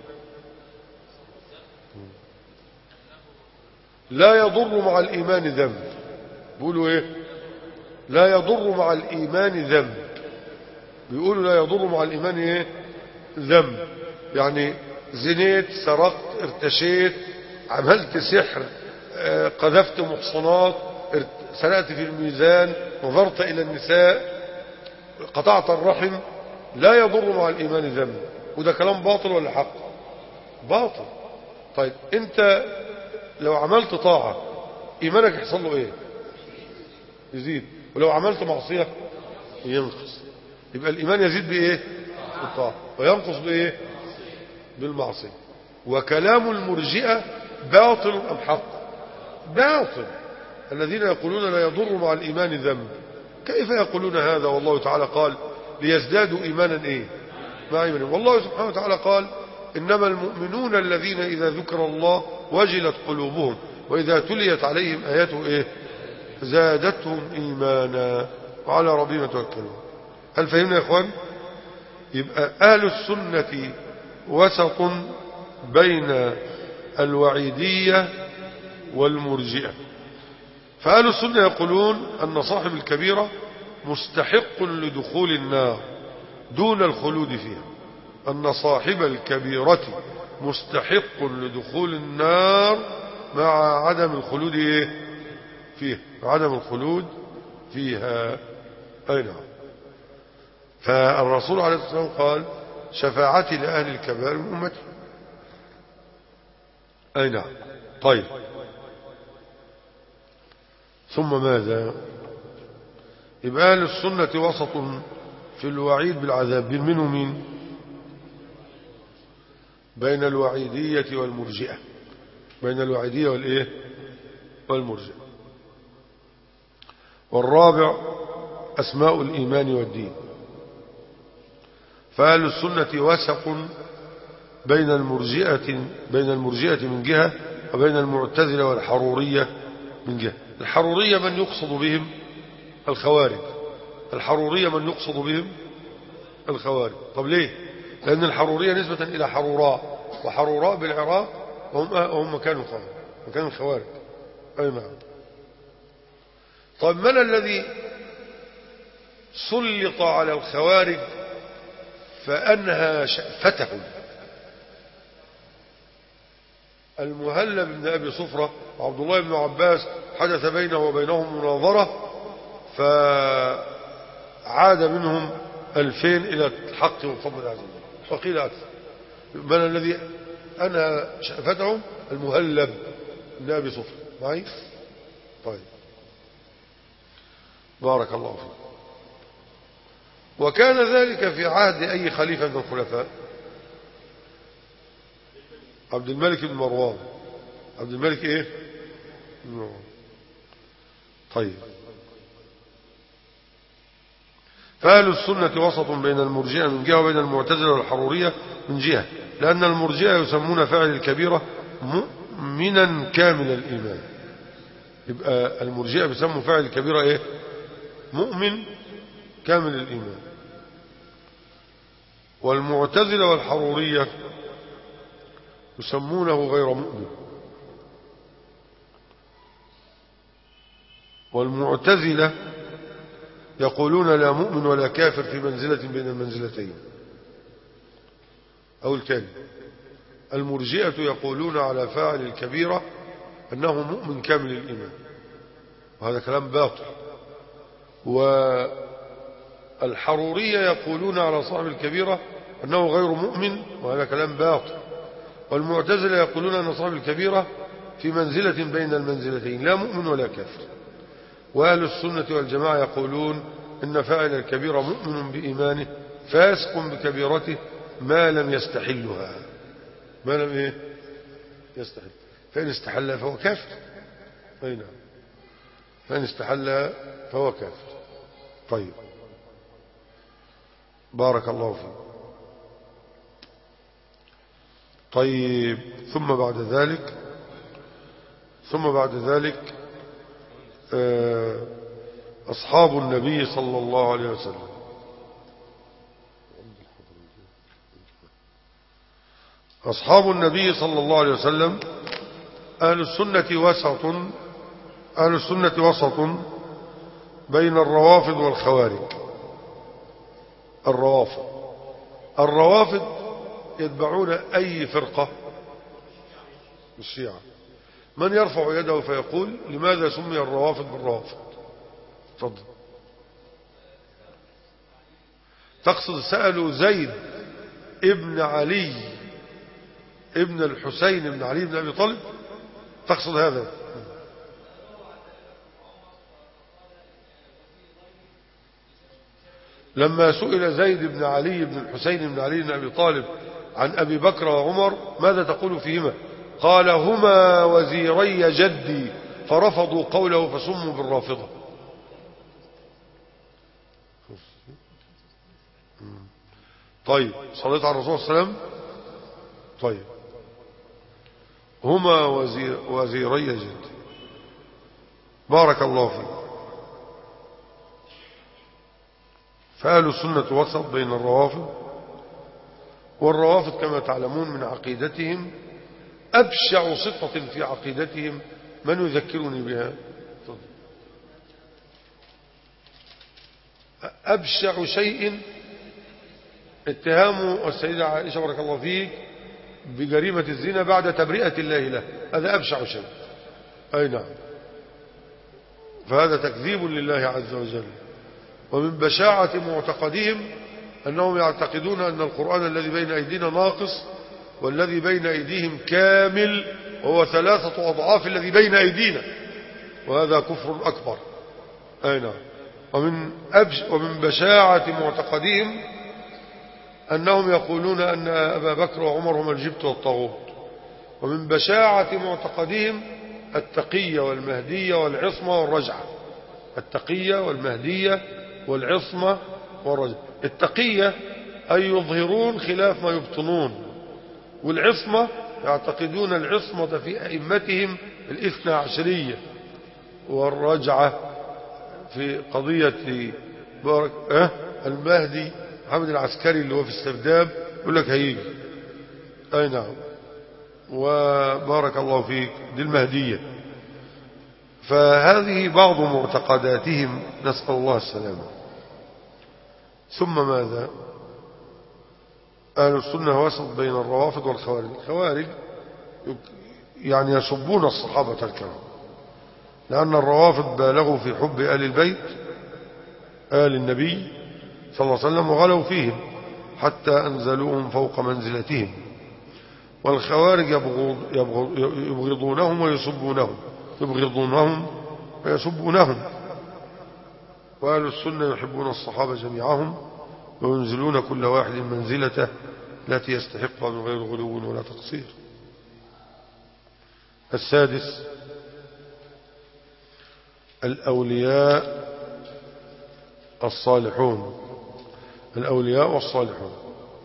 لا يضر مع الإيمان ذنب. بيقولوا ايه؟ لا يضر مع الإيمان ذنب. بيقولوا لا يضر مع الإيمان ايه؟ ذنب. يعني زنيت، سرقت، ارتشيت، عملت سحر، قذفت محصنات، سرقت في الميزان، نظرت إلى النساء، قطعت الرحم، لا يضر مع الإيمان ذنب. وده كلام باطل ولا حق؟ باطل. طيب انت لو عملت طاعة إيمانك يحصل له ايه؟ يزيد. ولو عملت معصية ينقص. يبقى الإيمان يزيد بإيه؟ بالطاعة، وينقص بإيه؟ بالمعصية. وكلام المرجئة باطل أم حق؟ باطل. الذين يقولون لا يضر مع الإيمان ذنب، كيف يقولون هذا والله تعالى قال ليزدادوا إيمانا إيه؟ مع إيمانهم. والله سبحانه وتعالى قال إنما المؤمنون الذين إذا ذكر الله وجلت قلوبهم وإذا تليت عليهم آياته إيه؟ زادتهم إيمانا وعلى ربهم يتوكلون. هل فهمنا يا إخوان؟ يبقى أهل السنة وسط بين الوعيدية والمرجئة. فأهل السنة يقولون أن صاحب الكبيرة مستحق لدخول النار دون الخلود فيها. أن صاحب الكبيرة مستحق لدخول النار مع عدم الخلود فيها، عدم الخلود فيها. أي نعم. فالرسول عليه الصلاة والسلام قال شفاعتي لأهل الكبائر من أمتي. أي نعم. طيب، ثم ماذا؟ يبقى أهل السنة وسط في الوعيد بالعذاب. بين من ومين؟ بين الوعيدية والمرجئة. بين الوعيدية والإيه؟ والمرجئة. والرابع أسماء الإيمان والدين. فأهل السنة وسق بين المرجئة بين المرجئة من جهة وبين المعتزلة والحرورية من جهة. الحرورية من يقصد بهم الخوارج. الحرورية من يقصد بهم الخوارج. طب ليه؟ لأن الحرورية نسبة إلى حروراء، وحروراء بالعراق وهم, وهم كانوا خوارج، وكانوا الخوارج. أي نعم. طيب من الذي سلط على الخوارج فأنهى شأفتهم؟ المهلب بن أبي صفرة وعبد الله بن عباس حدث بينه وبينهم مناظرة، فعاد منهم ألفين إلى الحق والفضل العزيز، وقيل أكثر. من الذي أنهى شأفتهم؟ المهلب بن أبي صفرة. معي؟ طيب، بارك الله فيك. وكان ذلك في عهد أي خليفة من الخلفاء؟ عبد الملك بن مروان. عبد الملك ايه؟ بن مروان. طيب، فأهل السنة وسط بين المرجئة من جهة وبين المعتزلة والحرورية من جهة، لأن المرجئة يسمون فاعل الكبيرة مؤمنا كامل الإيمان. يبقى المرجئة بيسموا فاعل الكبيرة ايه؟ مؤمن كامل الإيمان. والمعتزلة والحرورية يسمونه غير مؤمن. والمعتزلة يقولون لا مؤمن ولا كافر في منزلة بين المنزلتين. أو الثاني المرجئة يقولون على فاعل الكبيرة أنه مؤمن كامل الإيمان، وهذا كلام باطل. والحرورية يقولون على صاحب الكبيرة أنه غير مؤمن، وهذا كلام باطل. والمعتزلة يقولون أن صاحب الكبيرة في منزلة بين المنزلتين، لا مؤمن ولا كافر. وأهل السنة والجماعة يقولون إن فاعل الكبيرة مؤمن بإيمانه فاسق بكبيرته ما لم يستحلها، ما لم إيه يستحل. فإن استحلها فهو كافر. أي نعم، فإن استحلها فهو كافر. طيب، بارك الله فيك. طيب، ثم بعد ذلك ثم بعد ذلك أصحاب النبي صلى الله عليه وسلم. أصحاب النبي صلى الله عليه وسلم أهل السنة وسط أهل السنة وسط بين الروافض والخوارج. الروافض الروافض يتبعون أي فرقة؟ الشيعة. من يرفع يده فيقول لماذا سمي الروافض بالروافض؟ تفضل. تقصد سألوا زيد ابن علي ابن الحسين ابن علي بن أبي طالب؟ تقصد هذا؟ لما سئل زيد بن علي بن الحسين بن علي بن أبي طالب عن أبي بكر وعمر ماذا تقول فيهما؟ قال هما وزيري جدي، فرفضوا قوله فسموا بالرافضة. طيب، صليت على الرسول صلى الله عليه وسلم. طيب، هما وزير وزيري جدي، بارك الله فيك. فأهل السنة وسط بين الروافض. والروافض كما تعلمون من عقيدتهم أبشع صفة في عقيدتهم، من يذكرني بها؟ أبشع شيء اتهام السيدة عائشة بارك الله فيك بجريمة الزنا بعد تبرئة الله له، هذا أبشع شيء. أي نعم، فهذا تكذيب لله عز وجل. ومن بشاعة معتقدهم أنهم يعتقدون أن القرآن الذي بين أيدينا ناقص والذي بين أيديهم كامل، وهو ثلاثة أضعاف الذي بين أيدينا، وهذا كفر أكبر. أي نعم. ومن, أبش ومن بشاعة معتقدهم أنهم يقولون أن أبا بكر وعمر هما الجبت والطاغوت. ومن بشاعة معتقدهم التقية والمهدية والعصمة والرجعة. التقية والمهدية والعصمة والرجعة. التقية أي يظهرون خلاف ما يبطنون، والعصمة يعتقدون العصمة في أئمتهم الاثنى عشرية، والرجعة في قضية بارك أه المهدي محمد العسكري اللي هو في السرداب يقول لك هيجي. أي نعم، وبارك الله فيك، دي المهدية. فهذه بعض معتقداتهم، نسأل الله السلامة. ثم ماذا؟ أهل السنة وسط بين الروافض والخوارج. الخوارج يعني يسبون الصحابة الكرام، لأن الروافض بالغوا في حب آل البيت آل النبي صلى الله عليه وسلم وغلوا فيهم حتى أنزلوهم فوق منزلتهم. والخوارج يبغضونهم ويسبونهم يبغضونهم ويسبونهم. وأهل السنة يحبون الصحابة جميعهم وينزلون كل واحد منزلته التي يستحقها من غير غلو ولا تقصير. السادس الأولياء الصالحون. الأولياء والصالحون.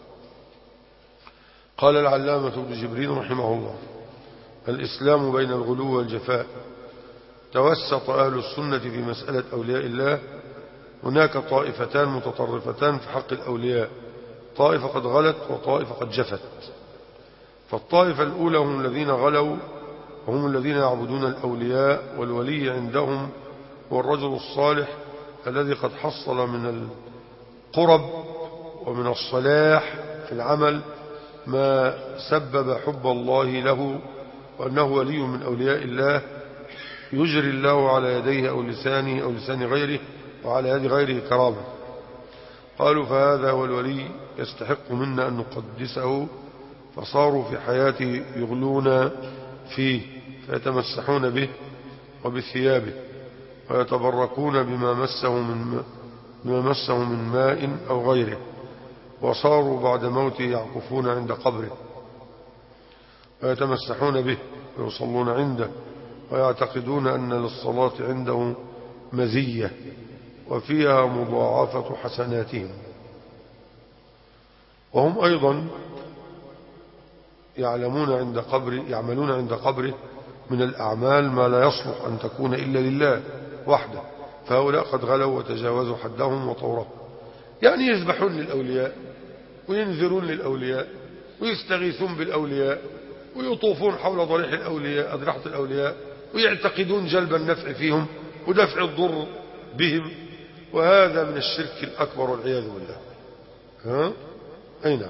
قال العلامة ابن جبرين رحمه الله: الإسلام بين الغلو والجفاء. توسط أهل السنة في مسألة أولياء الله. هناك طائفتان متطرفتان في حق الأولياء، طائفة قد غلت وطائفة قد جفت. فالطائفة الأولى هم الذين غلوا وهم الذين يعبدون الأولياء، والولي عندهم هو الرجل الصالح الذي قد حصل من القرب ومن الصلاح في العمل ما سبب حب الله له، وأنه ولي من أولياء الله يجري الله على يديه أو لسانه أو لسان غيره وعلى يد غيره كرامة. قالوا فهذا هو الولي يستحق منا أن نقدسه، فصاروا في حياته يغلون فيه فيتمسحون به وبثيابه ويتبركون بما مسه من بما مسه من ماء أو غيره، وصاروا بعد موته يعكفون عند قبره ويتمسحون به ويصلون عنده ويعتقدون أن للصلاة عنده مزية وفيها مضاعفة حسناتهم. وهم أيضا يعلمون عند قبره يعملون عند قبره من الأعمال ما لا يصلح أن تكون إلا لله وحده، فهؤلاء قد غلوا وتجاوزوا حدهم وطورهم، يعني يذبحون للأولياء وينذرون للأولياء ويستغيثون بالأولياء ويطوفون حول ضريح الأولياء أضرحة الأولياء ويعتقدون جلب النفع فيهم ودفع الضر بهم، وهذا من الشرك الأكبر والعياذ بالله. ها؟ أي نعم.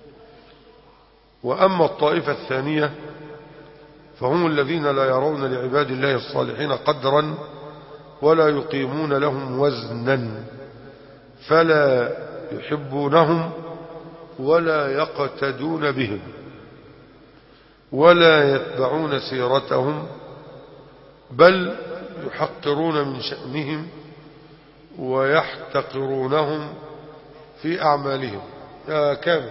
وأما الطائفة الثانية فهم الذين لا يرون لعباد الله الصالحين قدرا ولا يقيمون لهم وزنا، فلا يحبونهم ولا يقتدون بهم ولا يتبعون سيرتهم، بل يحقرون من شأنهم ويحتقرونهم في أعمالهم يا كامل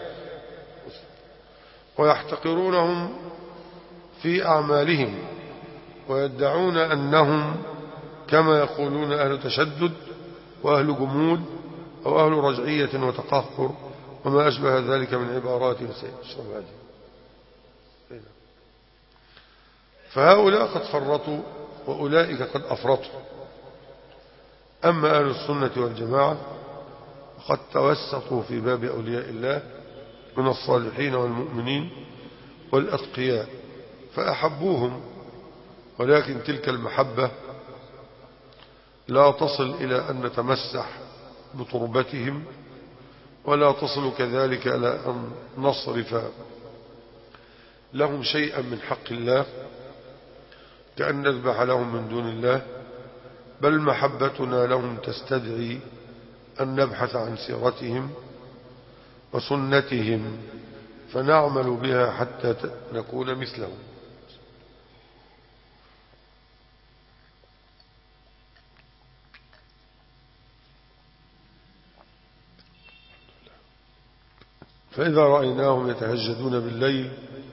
ويحتقرونهم في أعمالهم ويدعون أنهم كما يقولون أهل تشدد وأهل جمود أو أهل رجعية وتقهقر وما أشبه ذلك من عبارات سيئة. فهؤلاء قد فرطوا وأولئك قد أفرطوا. أما أهل السنة والجماعة قد توسطوا في باب أولياء الله من الصالحين والمؤمنين والأتقياء فأحبوهم، ولكن تلك المحبة لا تصل إلى أن نتمسح بتربتهم، ولا تصل كذلك إلى أن نصرف لهم شيئا من حق الله كأن نذبح لهم من دون الله، بل محبتنا لهم تستدعي أن نبحث عن سيرتهم وسنتهم فنعمل بها حتى نكون مثلهم. فإذا رأيناهم يتهجدون بالليل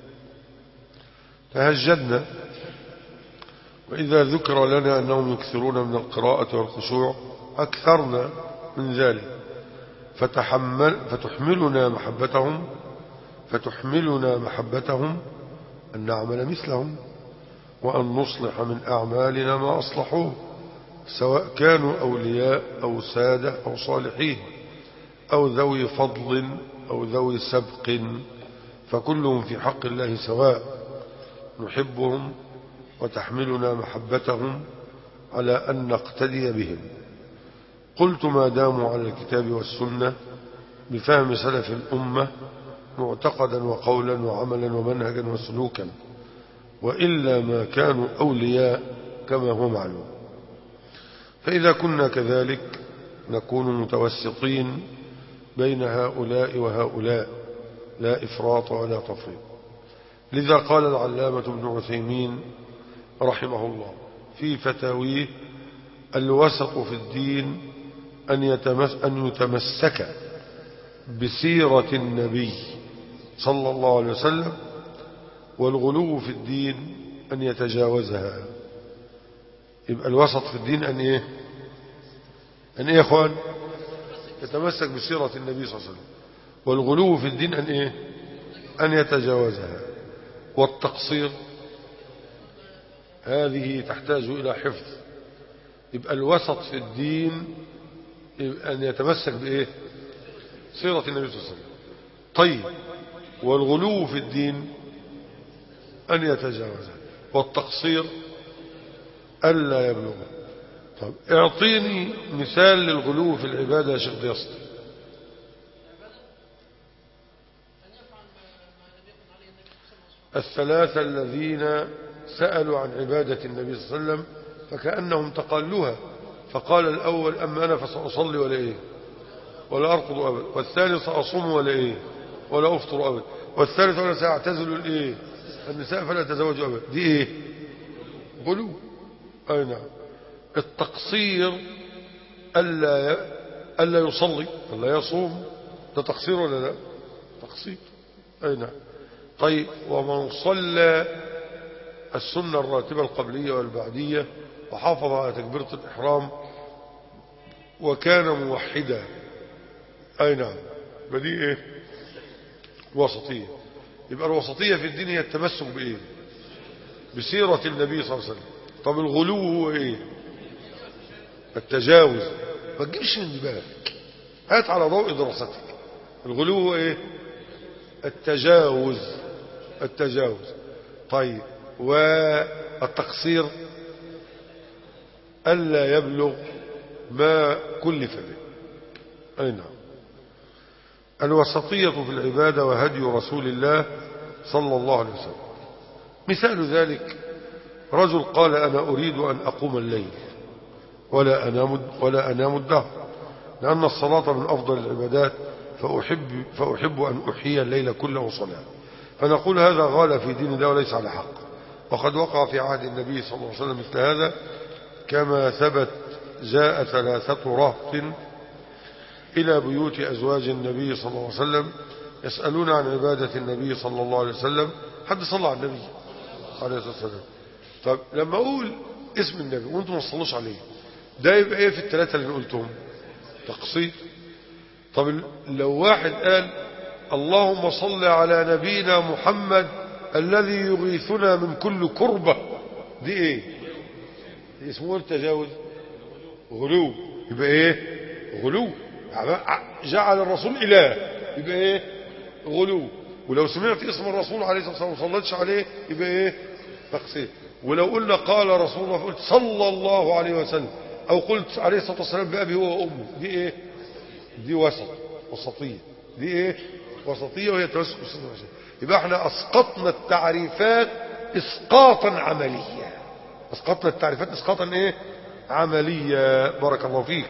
تهجدنا، وإذا ذكر لنا أنهم يكثرون من القراءة والخشوع أكثرنا من ذلك، فتحمل فتحملنا محبتهم فتحملنا محبتهم أن نعمل مثلهم وأن نصلح من أعمالنا ما أصلحوه، سواء كانوا أولياء أو سادة أو صالحين أو ذوي فضل أو ذوي سبق، فكلهم في حق الله سواء، نحبهم وتحملنا محبتهم على أن نقتدي بهم. قلت ما داموا على الكتاب والسنة بفهم سلف الأمة معتقدا وقولا وعملا ومنهجا وسلوكا، وإلا ما كانوا أولياء كما هو معلوم. فإذا كنا كذلك نكون متوسطين بين هؤلاء وهؤلاء، لا إفراط ولا تفريط. لذا قال العلامة ابن عثيمين رحمه الله في فتاويه: الوسط في الدين أن, يتمس أن يتمسك بسيرة النبي صلى الله عليه وسلم، والغلو في الدين أن يتجاوزها. يبقى الوسط في الدين أن إيه أن إيه يا أخوان يتمسك بسيرة النبي صلى الله عليه وسلم، والغلو في الدين أن إيه أن يتجاوزها. والتقصير هذه تحتاج إلى حفظ. يبقى الوسط في الدين أن يتمسك بإيه سيرة النبي صلى الله عليه وسلم. طيب، والغلو في الدين أن يتجاوز، والتقصير ألا يبلغ. طب اعطيني مثال للغلو في العبادة يا شيخ ديسطي. الثلاثة الذين سألوا عن عبادة النبي صلى الله عليه وسلم فكأنهم تقالوها، فقال الأول أما أنا فسأصلي ولا إيه ولا أرقض أبدا، والثاني سأصوم ولا إيه ولا أفطر أبدا، والثالث ولا سأعتزل الإيه النساء فلا تزوج أبدا. دي إيه؟ غلو. أي نعم. التقصير ألا ي... ألا يصلي ألا يصوم، ده تقصير ولا لا؟ تقصير. أي نعم. طيب ومن صلى السنة الراتبة القبلية والبعدية وحافظ على تكبيرة الإحرام وكان موحدا، أي نعم، بدي إيه؟ وسطية. يبقى الوسطية في الدين هي التمسك بإيه؟ بسيرة النبي صلى الله عليه وسلم. طب الغلو هو إيه؟ التجاوز. ما تجيبش من بالك، هات على ضوء دراستك. الغلو هو إيه؟ التجاوز. التجاوز. طيب والتقصير ألا يبلغ ما كلف به. أي نعم. الوسطية في العبادة وهدي رسول الله صلى الله عليه وسلم. مثال ذلك رجل قال أنا أريد أن أقوم الليل ولا أنام, ولا أنام الدهر، لأن الصلاة من أفضل العبادات، فأحب, فأحب أن أحيي الليل كله صلاة. فنقول هذا غال في دين الله وليس على حق، وقد وقع في عهد النبي صلى الله عليه وسلم مثل هذا، كما ثبت جاء ثلاثة رهط إلى بيوت أزواج النبي صلى الله عليه وسلم يسألون عن عبادة النبي صلى الله عليه وسلم. حد صلى على النبي عليه الصلاة والسلام؟ طب لما أقول اسم النبي وأنتم ما تصلوش عليه، ده يبقى إيه في الثلاثة اللي قلتهم؟ تقصير. طب لو واحد قال اللهم صل على نبينا محمد الذي يغيثنا من كل كربة، دي إيه؟ دي اسمه التجاوز، غلو. يبقى إيه؟ غلو. جعل الرسول إله، يبقى إيه؟ غلو. ولو سمعت اسم الرسول عليه الصلاة والسلام وما صليتش عليه يبقى إيه؟ تقصير. ولو قلنا قال رسول الله فقلت صلى الله عليه وسلم، أو قلت عليه الصلاة والسلام بأبي هو وأمه، دي إيه؟ دي وسط، وسطية. دي إيه؟ وسطية، وهي تمسك بالسنة والرسول. يبقى احنا أسقطنا التعريفات إسقاطا عمليا. أسقطنا التعريفات إسقاطا إيه؟ عمليا. بارك الله فيك.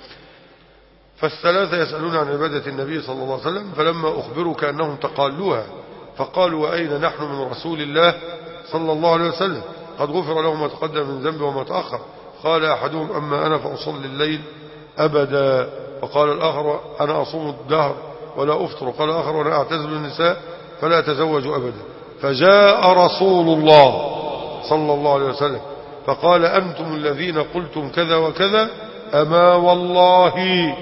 فالثلاثة يسألون عن عبادة النبي صلى الله عليه وسلم، فلما أخبروا كأنهم تقالوها، فقالوا وأين نحن من رسول الله صلى الله عليه وسلم؟ قد غفر له ما تقدم من ذنبه وما تأخر. قال أحدهم أما أنا فأصلي الليل أبدا، وقال الآخر أنا أصوم الدهر ولا أفطر، وقال الآخر وأنا أعتزل النساء فلا أتزوج أبدا. فجاء رسول الله صلى الله عليه وسلم فقال أنتم الذين قلتم كذا وكذا، أما والله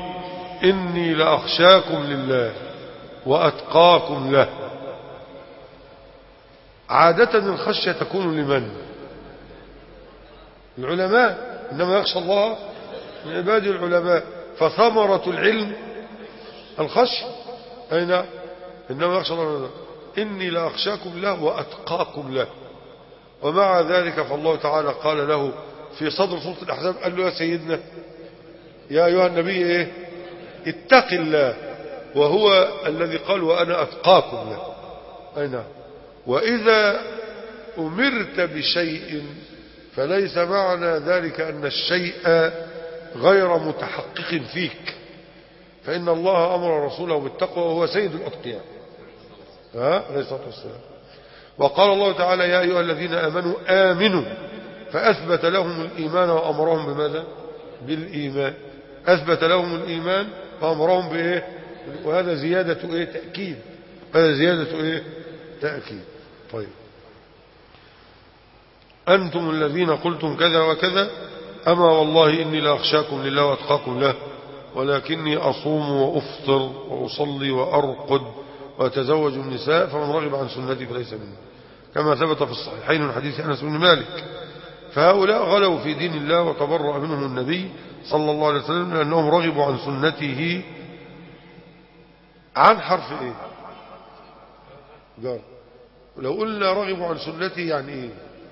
إني لأخشاكم لله وأتقاكم له. عادة الخشية تكون لمن؟ العلماء، إنما يخشى الله من عباد العلماء. فثمرة العلم الخشية. أين؟ إنما يخشى الله من إني لأخشاكم له وأتقاكم له. ومع ذلك فالله تعالى قال له في صدر سورة الأحزاب، قال له يا سيدنا يا أيها النبي إيه؟ اتق الله، وهو الذي قال وأنا أتقاكم له. أين؟ وإذا أمرت بشيء فليس معنى ذلك أن الشيء غير متحقق فيك، فإن الله أمر رسوله بالتقوى وهو سيد الأتقياء. ها؟ عليه الصلاة والسلام. وقال الله تعالى يا أيها الذين آمنوا آمنوا، فأثبت لهم الإيمان وأمرهم بماذا؟ بالإيمان. أثبت لهم الإيمان وأمرهم بإيه؟ وهذا زيادة إيه؟ تأكيد. هذا زيادة إيه؟ تأكيد. طيب أنتم الذين قلتم كذا وكذا، أما والله إني لأخشاكم لله وأتقاكم له، ولكني أصوم وأفطر وأصلي وأرقد وأتزوج النساء، فمن رغب عن سنتي فليس مني، كما ثبت في الصحيحين من حديث أنس بن مالك. فهؤلاء غلوا في دين الله وتبرأ منهم النبي صلى الله عليه وسلم لأنهم رغبوا عن سنته عن حرف إيه؟ جار لو قلنا رغبوا عن سنتي يعني ايه؟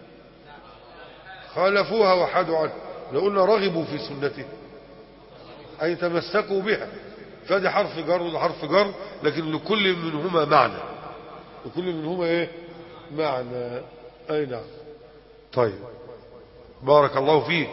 خالفوها وحادوا عنها. لو قلنا رغبوا في سنته أي تمسكوا بها، فدي حرف جر وده حرف جر، لكن لكل منهما معنى، لكل منهما ايه؟ معنى. اي نعم. طيب بارك الله فيك.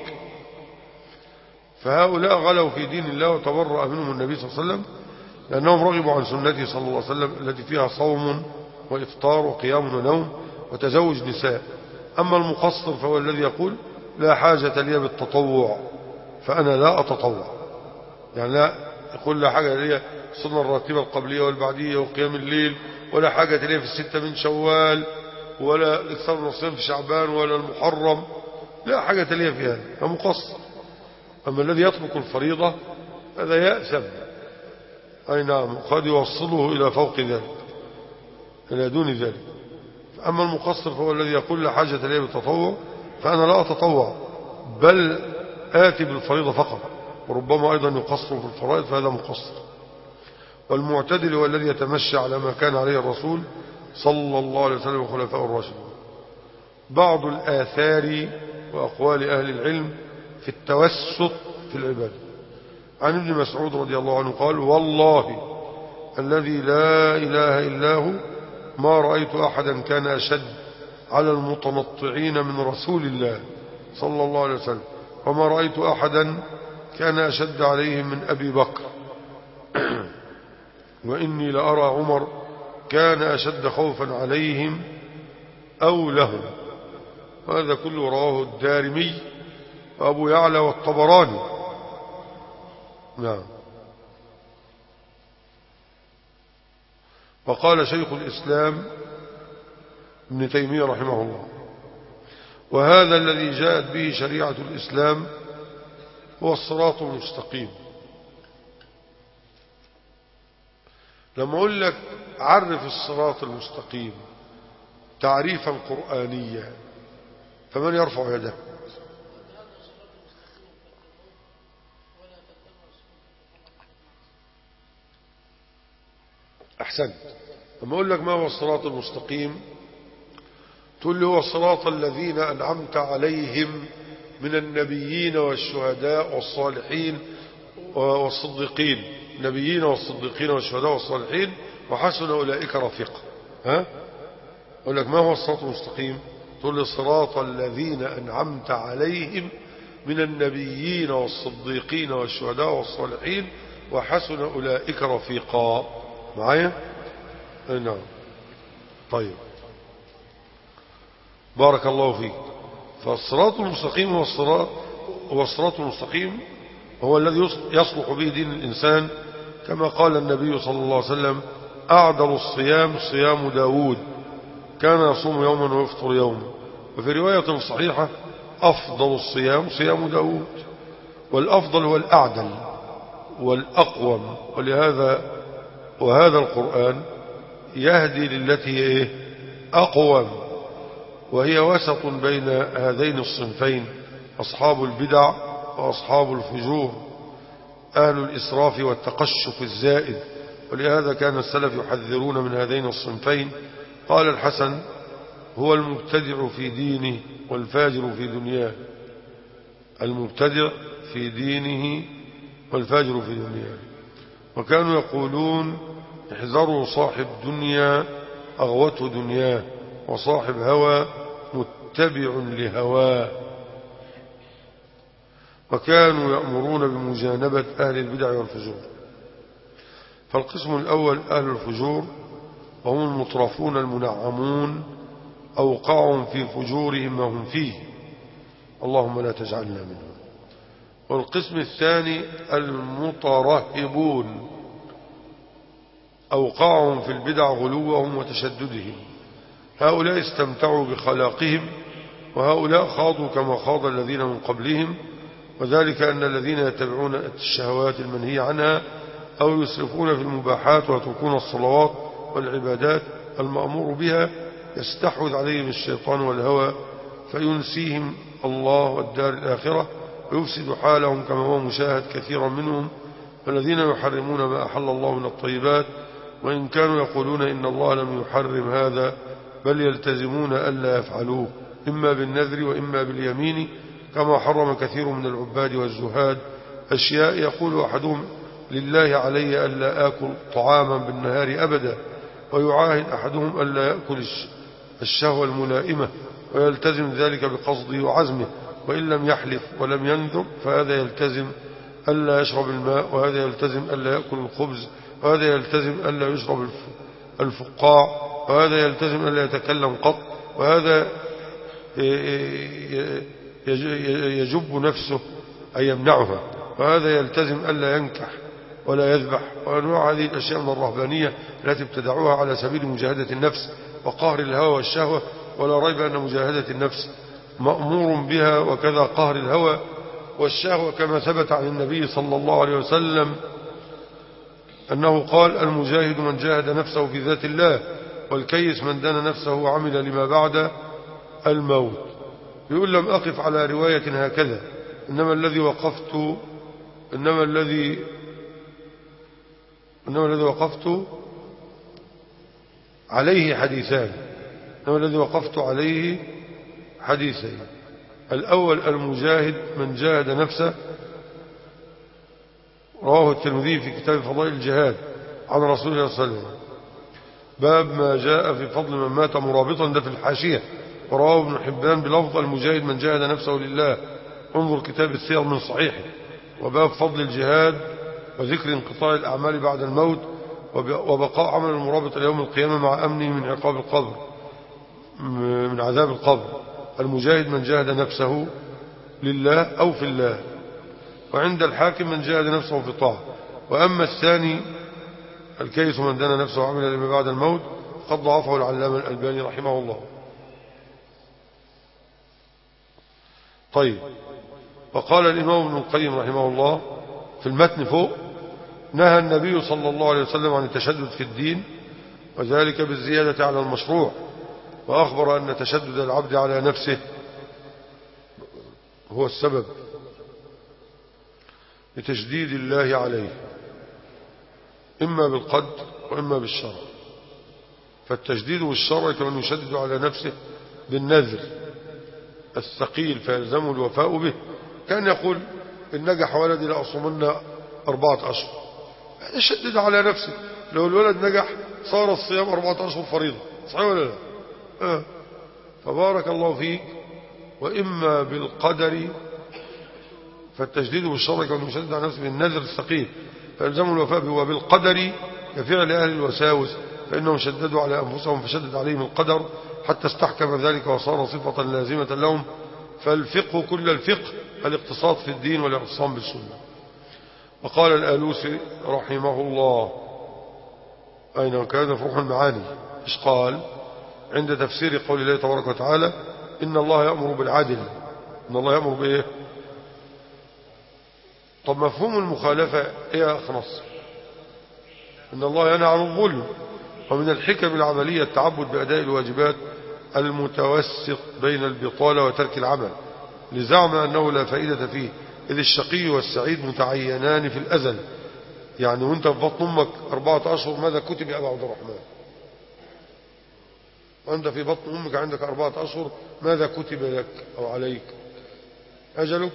فهؤلاء غلوا في دين الله وتبرأ منهم النبي صلى الله عليه وسلم لأنهم رغبوا عن سنته صلى الله عليه وسلم التي فيها صوم وإفطار وقيام ونوم وتزوج نساء. أما المقصر فهو الذي يقول لا حاجة لي بالتطوع فأنا لا أتطوع، يعني لا يقول لا حاجة لي السنة الراتبة القبلية والبعدية وقيام الليل، ولا حاجة لي في الستة من شوال، ولا الإكثار من الصيام في شعبان، ولا المحرم، لا حاجة لي في هذا، فمقصر. أما الذي يترك الفريضة هذا يأثم، أي نعم، قد يوصله إلى فوق ذلك، إلى دون ذلك. أما المقصر فهو الذي يقول لا حاجة لي بالتطوع فأنا لا أتطوع بل آتي بالفريضة فقط، وربما أيضا يقصر في الفرائض، فهذا مقصر. والمعتدل هو الذي يتمشى على ما كان عليه الرسول صلى الله عليه وسلم وخلفاء الراشدين. بعض الآثار وأقوال أهل العلم في التوسط في العبادة. عن ابن مسعود رضي الله عنه قال والله الذي لا إله إلا هو ما رأيت أحدا كان أشد على المتنطعين من رسول الله صلى الله عليه وسلم، وما رأيت أحدا كان أشد عليهم من أبي بكر، وإني لأرى عمر كان أشد خوفا عليهم أو لهم. وهذا كله رواه الدارمي وأبو يعلى والطبراني. نعم. وقال شيخ الإسلام ابن تيمية رحمه الله وهذا الذي جاءت به شريعة الإسلام هو الصراط المستقيم. لما أقول لك عرف الصراط المستقيم تعريفا قرآنيا فمن يرفع يده؟ أحسنت. لما أقول لك ما هو الصراط المستقيم تقول لي هو الصراط الذين أنعمت عليهم من النبيين والشهداء والصالحين والصديقين، النبيين والصديقين والشهداء والصالحين وحسن أولئك رفيقا. ها؟ أقول لك ما هو الصراط المستقيم تقول لي صراط الذين أنعمت عليهم من النبيين والصديقين والشهداء والصالحين وحسن أولئك رفيقا. معايا؟ نعم. طيب بارك الله فيك. فالصراط المستقيم هو الصراط هو الصراط المستقيم هو الذي يصلح به دين الإنسان، كما قال النبي صلى الله عليه وسلم أعدل الصيام صيام داود كان يصوم يوما ويفطر يوما. وفي رواية صحيحة أفضل الصيام صيام داود، والأفضل هو الأعدل والأقوم. ولهذا وهذا القرآن يهدي للتي هي أقوم، وهي وسط بين هذين الصنفين، أصحاب البدع وأصحاب الفجور، أهل الإسراف والتقشف الزائد. ولهذا كان السلف يحذرون من هذين الصنفين. قال الحسن هو المبتدع في دينه والفاجر في دنياه، المبتدع في دينه والفاجر في دنياه. وكانوا يقولون احذروا صاحب دنيا أغوته دنياه، وصاحب هوى متبع لهواه. وكانوا يأمرون بمجانبة أهل البدع والفجور. فالقسم الأول أهل الفجور وهم المطرفون المنعمون أوقعهم في فجورهم ما هم فيه، اللهم لا تجعلنا منهم. والقسم الثاني المترهبون أوقعهم في البدع غلوهم وتشددهم. هؤلاء استمتعوا بخلاقهم، وهؤلاء خاضوا كما خاض الذين من قبلهم، وذلك أن الذين يتبعون الشهوات المنهي عنها أو يسرفون في المباحات ويتركون الصلوات والعبادات المأمور بها يستحوذ عليهم الشيطان والهوى فينسيهم الله والدار الآخرة ويفسد حالهم كما هو مشاهد كثيرا منهم. والذين يحرمون ما أحل الله من الطيبات وإن كانوا يقولون إن الله لم يحرم هذا بل يلتزمون ألا يفعلوه إما بالنذر وإما باليمين، كما حرم كثير من العباد والزهاد أشياء يقول أحدهم لله علي ألا آكل طعاما بالنهار أبدا، ويعاهد أحدهم ألا يأكل الشهوة الملائمة ويلتزم ذلك بقصده وعزمه، وإن لم يحلف ولم ينذر فهذا يلتزم ألا يشرب الماء، وهذا يلتزم ألا يأكل الخبز، وهذا يلتزم ألا يشرب الفقاع، وهذا يلتزم ألا يتكلم قط، وهذا يجب نفسه أن يمنعها، وهذا يلتزم ألا ينكح ولا يذبح. وأنواع هذه الأشياء من الرهبانية التي ابتدعوها على سبيل مجاهدة النفس وقهر الهوى والشهوة، ولا ريب أن مجاهدة النفس مأمور بها، وكذا قهر الهوى والشهوة، كما ثبت عن النبي صلى الله عليه وسلم أنه قال: المجاهد من جاهد نفسه في ذات الله، والكيس من دان نفسه وعمل لما بعد الموت. يقول: لم أقف على رواية هكذا، إنما الذي وقفت إنما الذي إنما الذي وقفت عليه حديثان إنما الذي وقفت عليه حديثين. الأول: المجاهد من جاهد نفسه، رواه الترمذي في كتاب فضائل الجهاد عن رسول الله صلى الله عليه وسلم، باب ما جاء في فضل من مات مرابطا، ده في الحاشية، ورواه ابن حبان بلفظ: المجاهد من جاهد نفسه لله، انظر كتاب السير من صحيحه. وباب فضل الجهاد وذكر انقطاع الأعمال بعد الموت وبقاء عمل المرابط إلى يوم القيامة مع أمنه من عقاب القبر من عذاب القبر. المجاهد من جاهد نفسه لله أو في الله. وعند الحاكم من جاهد نفسه في طاعة. وأما الثاني الكيس من دان نفسه وعمل لما بعد الموت قد ضعفه العلامة الألباني رحمه الله. طيب، وقال الإمام ابن القيم رحمه الله في المتن فوق: نهى النبي صلى الله عليه وسلم عن التشدد في الدين، وذلك بالزيادة على المشروع، وأخبر أن تشدد العبد على نفسه هو السبب لتشديد الله عليه، إما بالقدر وإما بالشرع. فالتشديد بالشرع كمن يشدد على نفسه بالنذر الثقيل فيلزمه الوفاء به، كان يقول: إن نجح ولدي لأصومن أربعة أشهر، يشدد على نفسه. لو الولد نجح صار الصيام أربعة أشهر فريضة، صحيح ولا لا؟ آه. فبارك الله فيك. وإما بالقدر، فالتشديد بالشرع كمن يشدد على نفسه بالنذر الثقيل فيلزمه الوفاء به. وبالقدر كفعل أهل الوساوس، فإنهم شددوا على أنفسهم فشدد عليهم القدر حتى استحكم ذلك وصار صفة لازمة لهم. فالفقه كل الفقه الاقتصاد في الدين والاعتصام بالسنة. وقال الآلوسي رحمه الله: أين كان في روح المعاني، إيش قال عند تفسير قول الله تبارك وتعالى: إن الله يأمر بالعدل. إن الله يأمر بإيه؟ طب مفهوم المخالفة إيه يا أخ نصر؟ إن الله ينهى عن الظلم. ومن الحكم العملية التعبد بأداء الواجبات المتوسط بين البطالة وترك العمل، لزعم أنه لا فائدة فيه، إذ الشقي والسعيد متعينان في الأزل. يعني وانت في بطن أمك أربعة أشهر ماذا كتب يا أبا عبد الرحمن؟ وانت في بطن أمك عندك أربعة أشهر ماذا كتب لك أو عليك؟ أجلك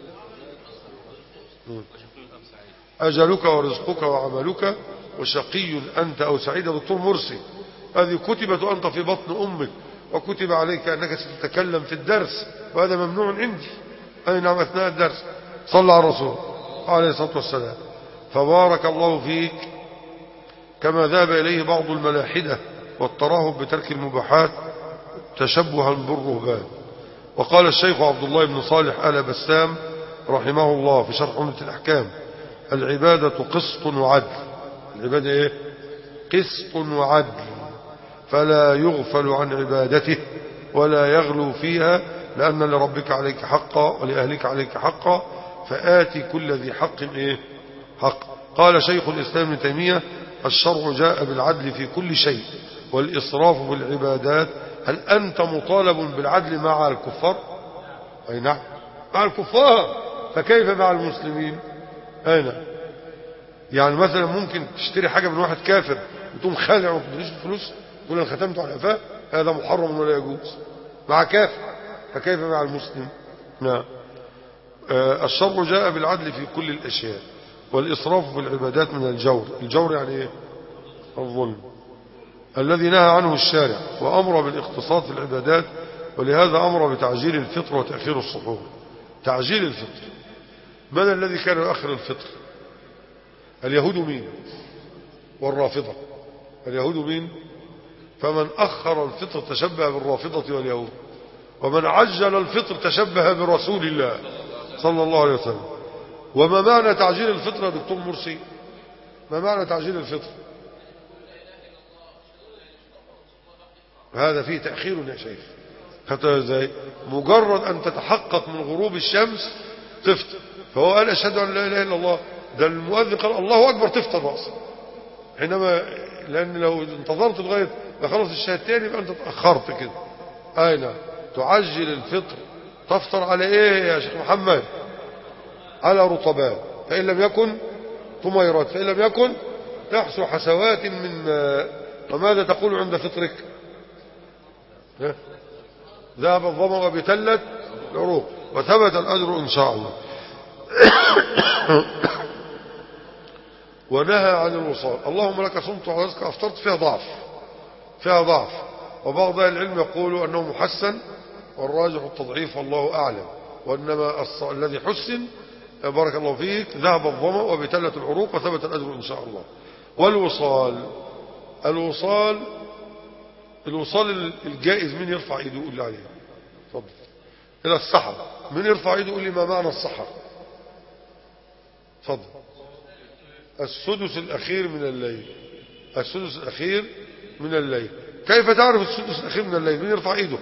أجلك ورزقك وعملك، وشقي أنت أو سعيد. يا دكتور مرسي، هذه كتبت وأنت في بطن أمك، وكتب عليك أنك ستتكلم في الدرس، وهذا ممنوع عندي. أي نعم، أثناء الدرس صلى على الرسول عليه الصلاة والسلام. فبارك الله فيك. كما ذهب إليه بعض الملاحدة والترهب بترك المباحات تشبها بالرهبان. وقال الشيخ عبد الله بن صالح آل بسام رحمه الله في شرح عمدة الأحكام: العبادة قسط وعدل. العبادة إيه؟ قسط وعدل، فلا يغفل عن عبادته ولا يغلو فيها، لأن لربك عليك حقا ولأهلك عليك حقا، فآتي كل ذي حق إيه؟ حق. قال شيخ الإسلام ابن تيمية: الشرع جاء بالعدل في كل شيء والإسراف بالعبادات. هل أنت مطالب بالعدل مع الكفار؟ أي نعم، مع الكفار، فكيف مع المسلمين؟ أي نعم. يعني مثلا ممكن تشتري حاجة من واحد كافر وتقوم خالع وما تدريش الفلوس، تقول أنا ختمته على قفاه؟ هذا محرم ولا يجوز مع كافر، فكيف مع المسلم؟ نعم. آه الشرع جاء بالعدل في كل الأشياء، والإسراف في العبادات من الجور. الجور يعني إيه؟ الظلم الذي نهى عنه الشارع، وأمر بالاقتصاد في العبادات، ولهذا أمر بتعجيل الفطر وتأخير السحور. تعجيل الفطر، من الذي كان يؤخر الفطر؟ اليهود مين؟ والرافضة. اليهود مين؟ فمن أخر الفطر تشبه بالرافضة واليهود، ومن عجل الفطر تشبه برسول الله صلى الله عليه وسلم. وما معنى تعجيل الفطر يا دكتور مرسي؟ ما معنى تعجيل الفطر؟ هذا فيه تأخير يا شيخ. حتى ازاي؟ مجرد أن تتحقق من غروب الشمس تفطر. فهو قال أشهد أن لا إله إلا الله، ده المؤذن قال الله أكبر تفطر رأسا. حينما لأن لو انتظرت لغاية ما خلص الشهادتين يبقى أنت تأخرت كده. أين تعجل الفطر؟ تفطر على إيه يا شيخ محمد؟ على رطبان، فإن لم يكن طميرات، فإن لم يكن تحسو حسوات من ماء. وماذا تقول عند فطرك؟ ذهب الظمأ وبتلت العروق وثبت الأجر إن شاء الله. ونهى عن الوصال. اللهم لك صمت ورزقك أفطرت، فيها ضعف، فيها ضعف. وبعض أهل العلم يقولوا أنه محسن، والراجح التضعيف والله أعلم. وإنما الذي حسن بارك الله فيك ذهب الظمأ وبتلت العروق وثبت الأجر إن شاء الله. والوصال، الوصال الوصال الجائز، من يرفع ايده يقول لي عليه؟ اتفضل. الى السحر، من يرفع ايده يقول لي ما معنى السحر؟ اتفضل. السدس الاخير من الليل، السدس الاخير من الليل. كيف تعرف السدس الاخير من الليل؟ من يرفع ايده؟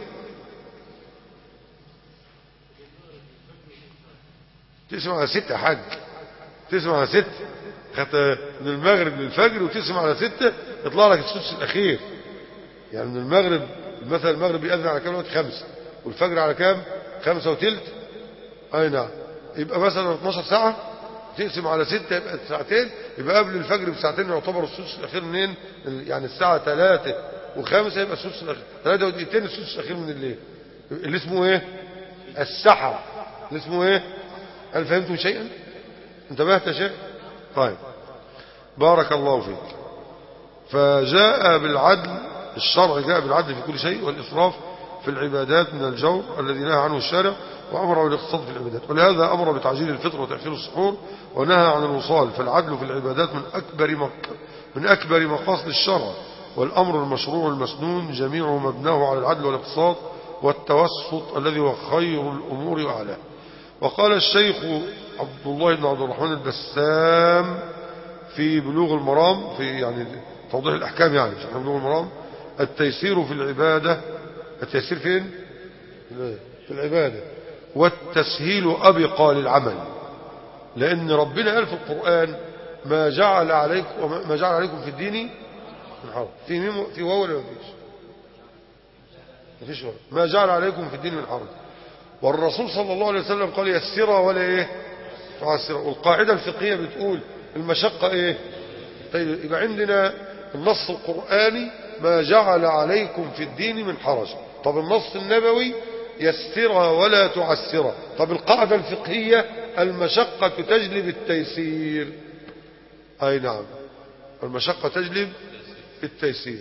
تقسم على ستة يا حاج، تقسم على ستة، خدت من المغرب للفجر وتقسم على ستة يطلع لك السدس الاخير. يعني من المغرب مثلا، المغرب بيأذن على كام وقت؟ خمسة، والفجر على كام؟ خمسة وتلت. اي نعم. يبقى مثلا اتناشر ساعة، تقسم على ستة يبقى ساعتين، يبقى قبل الفجر بساعتين يعتبر السدس الاخير منين؟ يعني الساعة ثلاثة وخمسة يبقى السدس الاخير، ثلاثة ودقيقتين السدس الاخير من الليل، اللي اسمه ايه؟ السحر. اللي اسمه ايه؟ هل فهمتم شيئا؟ انتبهت يا شيخ؟ طيب بارك الله فيك. فجاء بالعدل، الشرع جاء بالعدل في كل شيء، والإسراف في العبادات من الجور الذي نهى عنه الشارع، وأمر بالاقتصاد في العبادات. ولهذا أمر بتعجيل الفطر وتأخير السحور، ونهى عن الوصال. فالعدل في العبادات من أكبر مك... من أكبر مقاصد الشرع، والأمر المشروع المسنون جميعه مبناه على العدل والاقتصاد والتوسط الذي هو خير الأمور وأعلاه. وقال الشيخ عبد الله بن عبد الرحمن البسام في بلوغ المرام، في يعني توضيح الأحكام، يعني في بلوغ المرام: التيسير في العبادة. التيسير فين؟ في العبادة. والتسهيل أبقى للعمل، لأن ربنا قال في القرآن: ما جعل عليكم ما جعل عليكم في الدين من حرج. في ميم في واو ولا مفيش؟ مفيش واو. ما جعل عليكم في الدين من حرج. والرسول صلى الله عليه وسلم قال: يسرا ولا ايه تعسرا. والقاعدة الفقهية بتقول المشقة ايه؟ طيب يبقى عندنا النص القرآني: ما جعل عليكم في الدين من حرج. طب النص النبوي: يسرا ولا تعسرا. طب القاعدة الفقهية: المشقة تجلب التيسير. اي نعم، المشقة تجلب التيسير.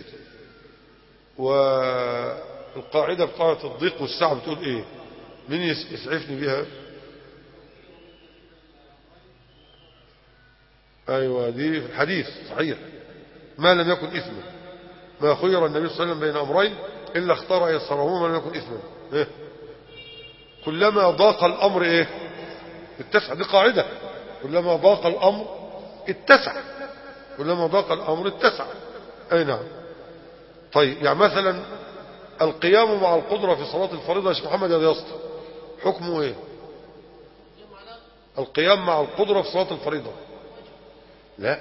والقاعدة بتاعت الضيق والسعة بتقول ايه؟ من يسعفني بها؟ ايوه دي في الحديث صحيح: ما لم يكن اثما. ما خير النبي صلى الله عليه وسلم بين امرين الا اختار يسرهما ما لم يكن اثما. إيه؟ كلما ضاق الامر ايه؟ اتسع. دي قاعده: كلما ضاق الامر اتسع، كلما ضاق الامر اتسع. اي نعم. طيب يعني مثلا القيام مع القدره في صلاه الفريضه يا شيخ محمد يا اسطى، حكمه ايه؟ القيام مع القدره في صلاه الفريضه لا،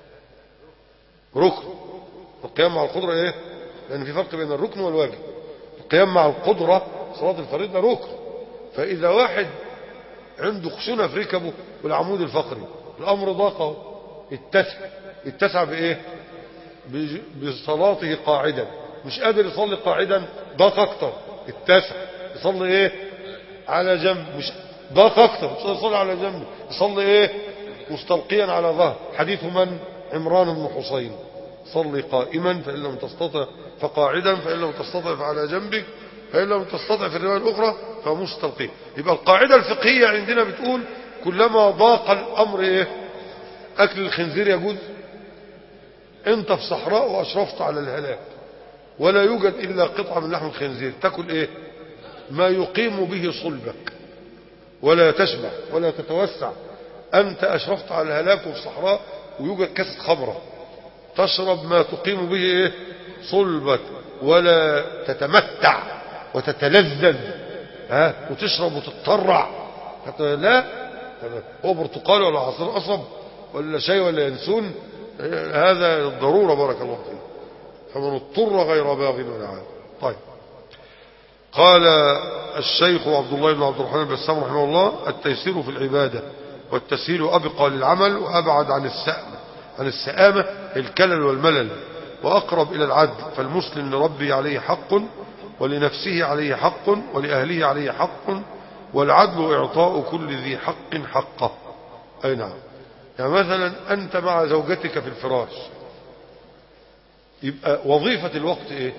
ركن. القيام مع القدرة ايه؟ لأن في فرق بين الركن والواجب. القيام مع القدرة صلاة الفريضة ركن. فإذا واحد عنده خشونة في ركبه والعمود الفقري، الأمر ضاقه، اتسع. اتسع بإيه؟ بصلاته قاعدا. مش قادر يصلي قاعدا ضاق اكتر اتسع يصلي ايه على جنب، مش ضاق اكتر مش قادر يصلي على جنب يصلي ايه مستلقيا على ظهر. حديث من؟ عمران بن حسين، صلي قائما فإن لم تستطع فقاعدا فإن لم تستطع فعلى جنبك فإن لم تستطع في الرواية الأخرى فمستلقيا. يبقى القاعدة الفقهية عندنا بتقول كلما ضاق الأمر ايه أكل الخنزير يجوز. انت في صحراء وأشرفت على الهلاك ولا يوجد إلا قطعة من لحم الخنزير، تأكل ايه ما يقيم به صلبك ولا تشبع ولا تتوسع. أنت أشرفت على الهلاك في الصحراء ويوجد كاسة خمرة، تشرب ما تقيم به ايه صلبك ولا تتمتع وتتلذذ ها وتشرب وتتطرع حتى لا هو برتقال ولا عصير قصب ولا شاي ولا ينسون، هذا الضرورة بارك الله فيه. فمن اضطر غير باغ ولا عاد. طيب قال الشيخ عبد الله بن عبد الرحمن البسام رحمه الله التيسير في العبادة والتسهيل أبقى للعمل وأبعد عن السأمة عن السآمة الكلل والملل وأقرب إلى العدل. فالمسلم لربه عليه حق ولنفسه عليه حق ولأهله عليه حق والعدل إعطاء كل ذي حق حقه. أي نعم. يعني مثلا أنت مع زوجتك في الفراش يبقى وظيفة الوقت إيه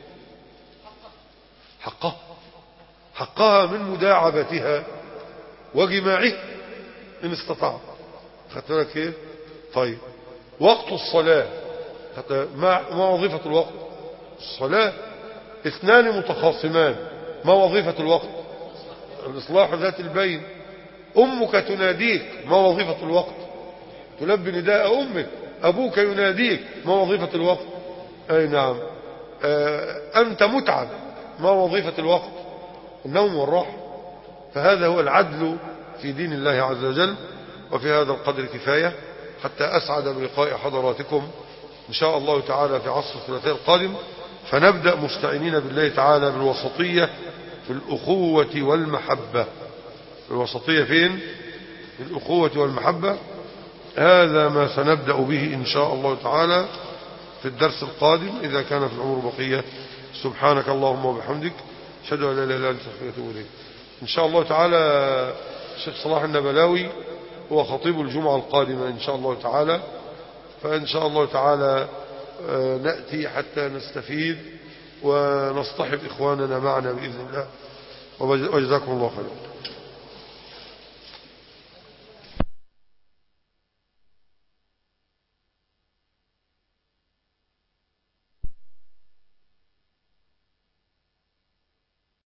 حقها حقها من مداعبتها وجماعه إن استطاع. خدت بالك إيه طيب وقت الصلاة ما وظيفة الوقت الصلاة. اثنان متخاصمان ما وظيفة الوقت الإصلاح ذات البين. أمك تناديك ما وظيفة الوقت تلبي نداء أمك. أبوك يناديك ما وظيفة الوقت أي نعم. أنت متعب ما وظيفة الوقت النوم والراحة. فهذا هو العدل في دين الله عز وجل. وفي هذا القدر كفاية حتى أسعد بلقاء حضراتكم إن شاء الله تعالى في عصر الثلاثاء القادم، فنبدأ مستعينين بالله تعالى بالوسطية في الأخوة والمحبة. الوسطية فين؟ في الأخوة والمحبة. هذا ما سنبدأ به إن شاء الله تعالى في الدرس القادم إذا كان في العمر بقية. سبحانك اللهم وبحمدك أشهد أن لا إله إلا أنت أستغفرك وأتوب إليك. إن شاء الله تعالى الشيخ صلاح النبلاوي هو خطيب الجمعة القادمة إن شاء الله تعالى، فإن شاء الله تعالى نأتي حتى نستفيد ونصطحب إخواننا معنا بإذن الله. وجزاكم الله خيرا.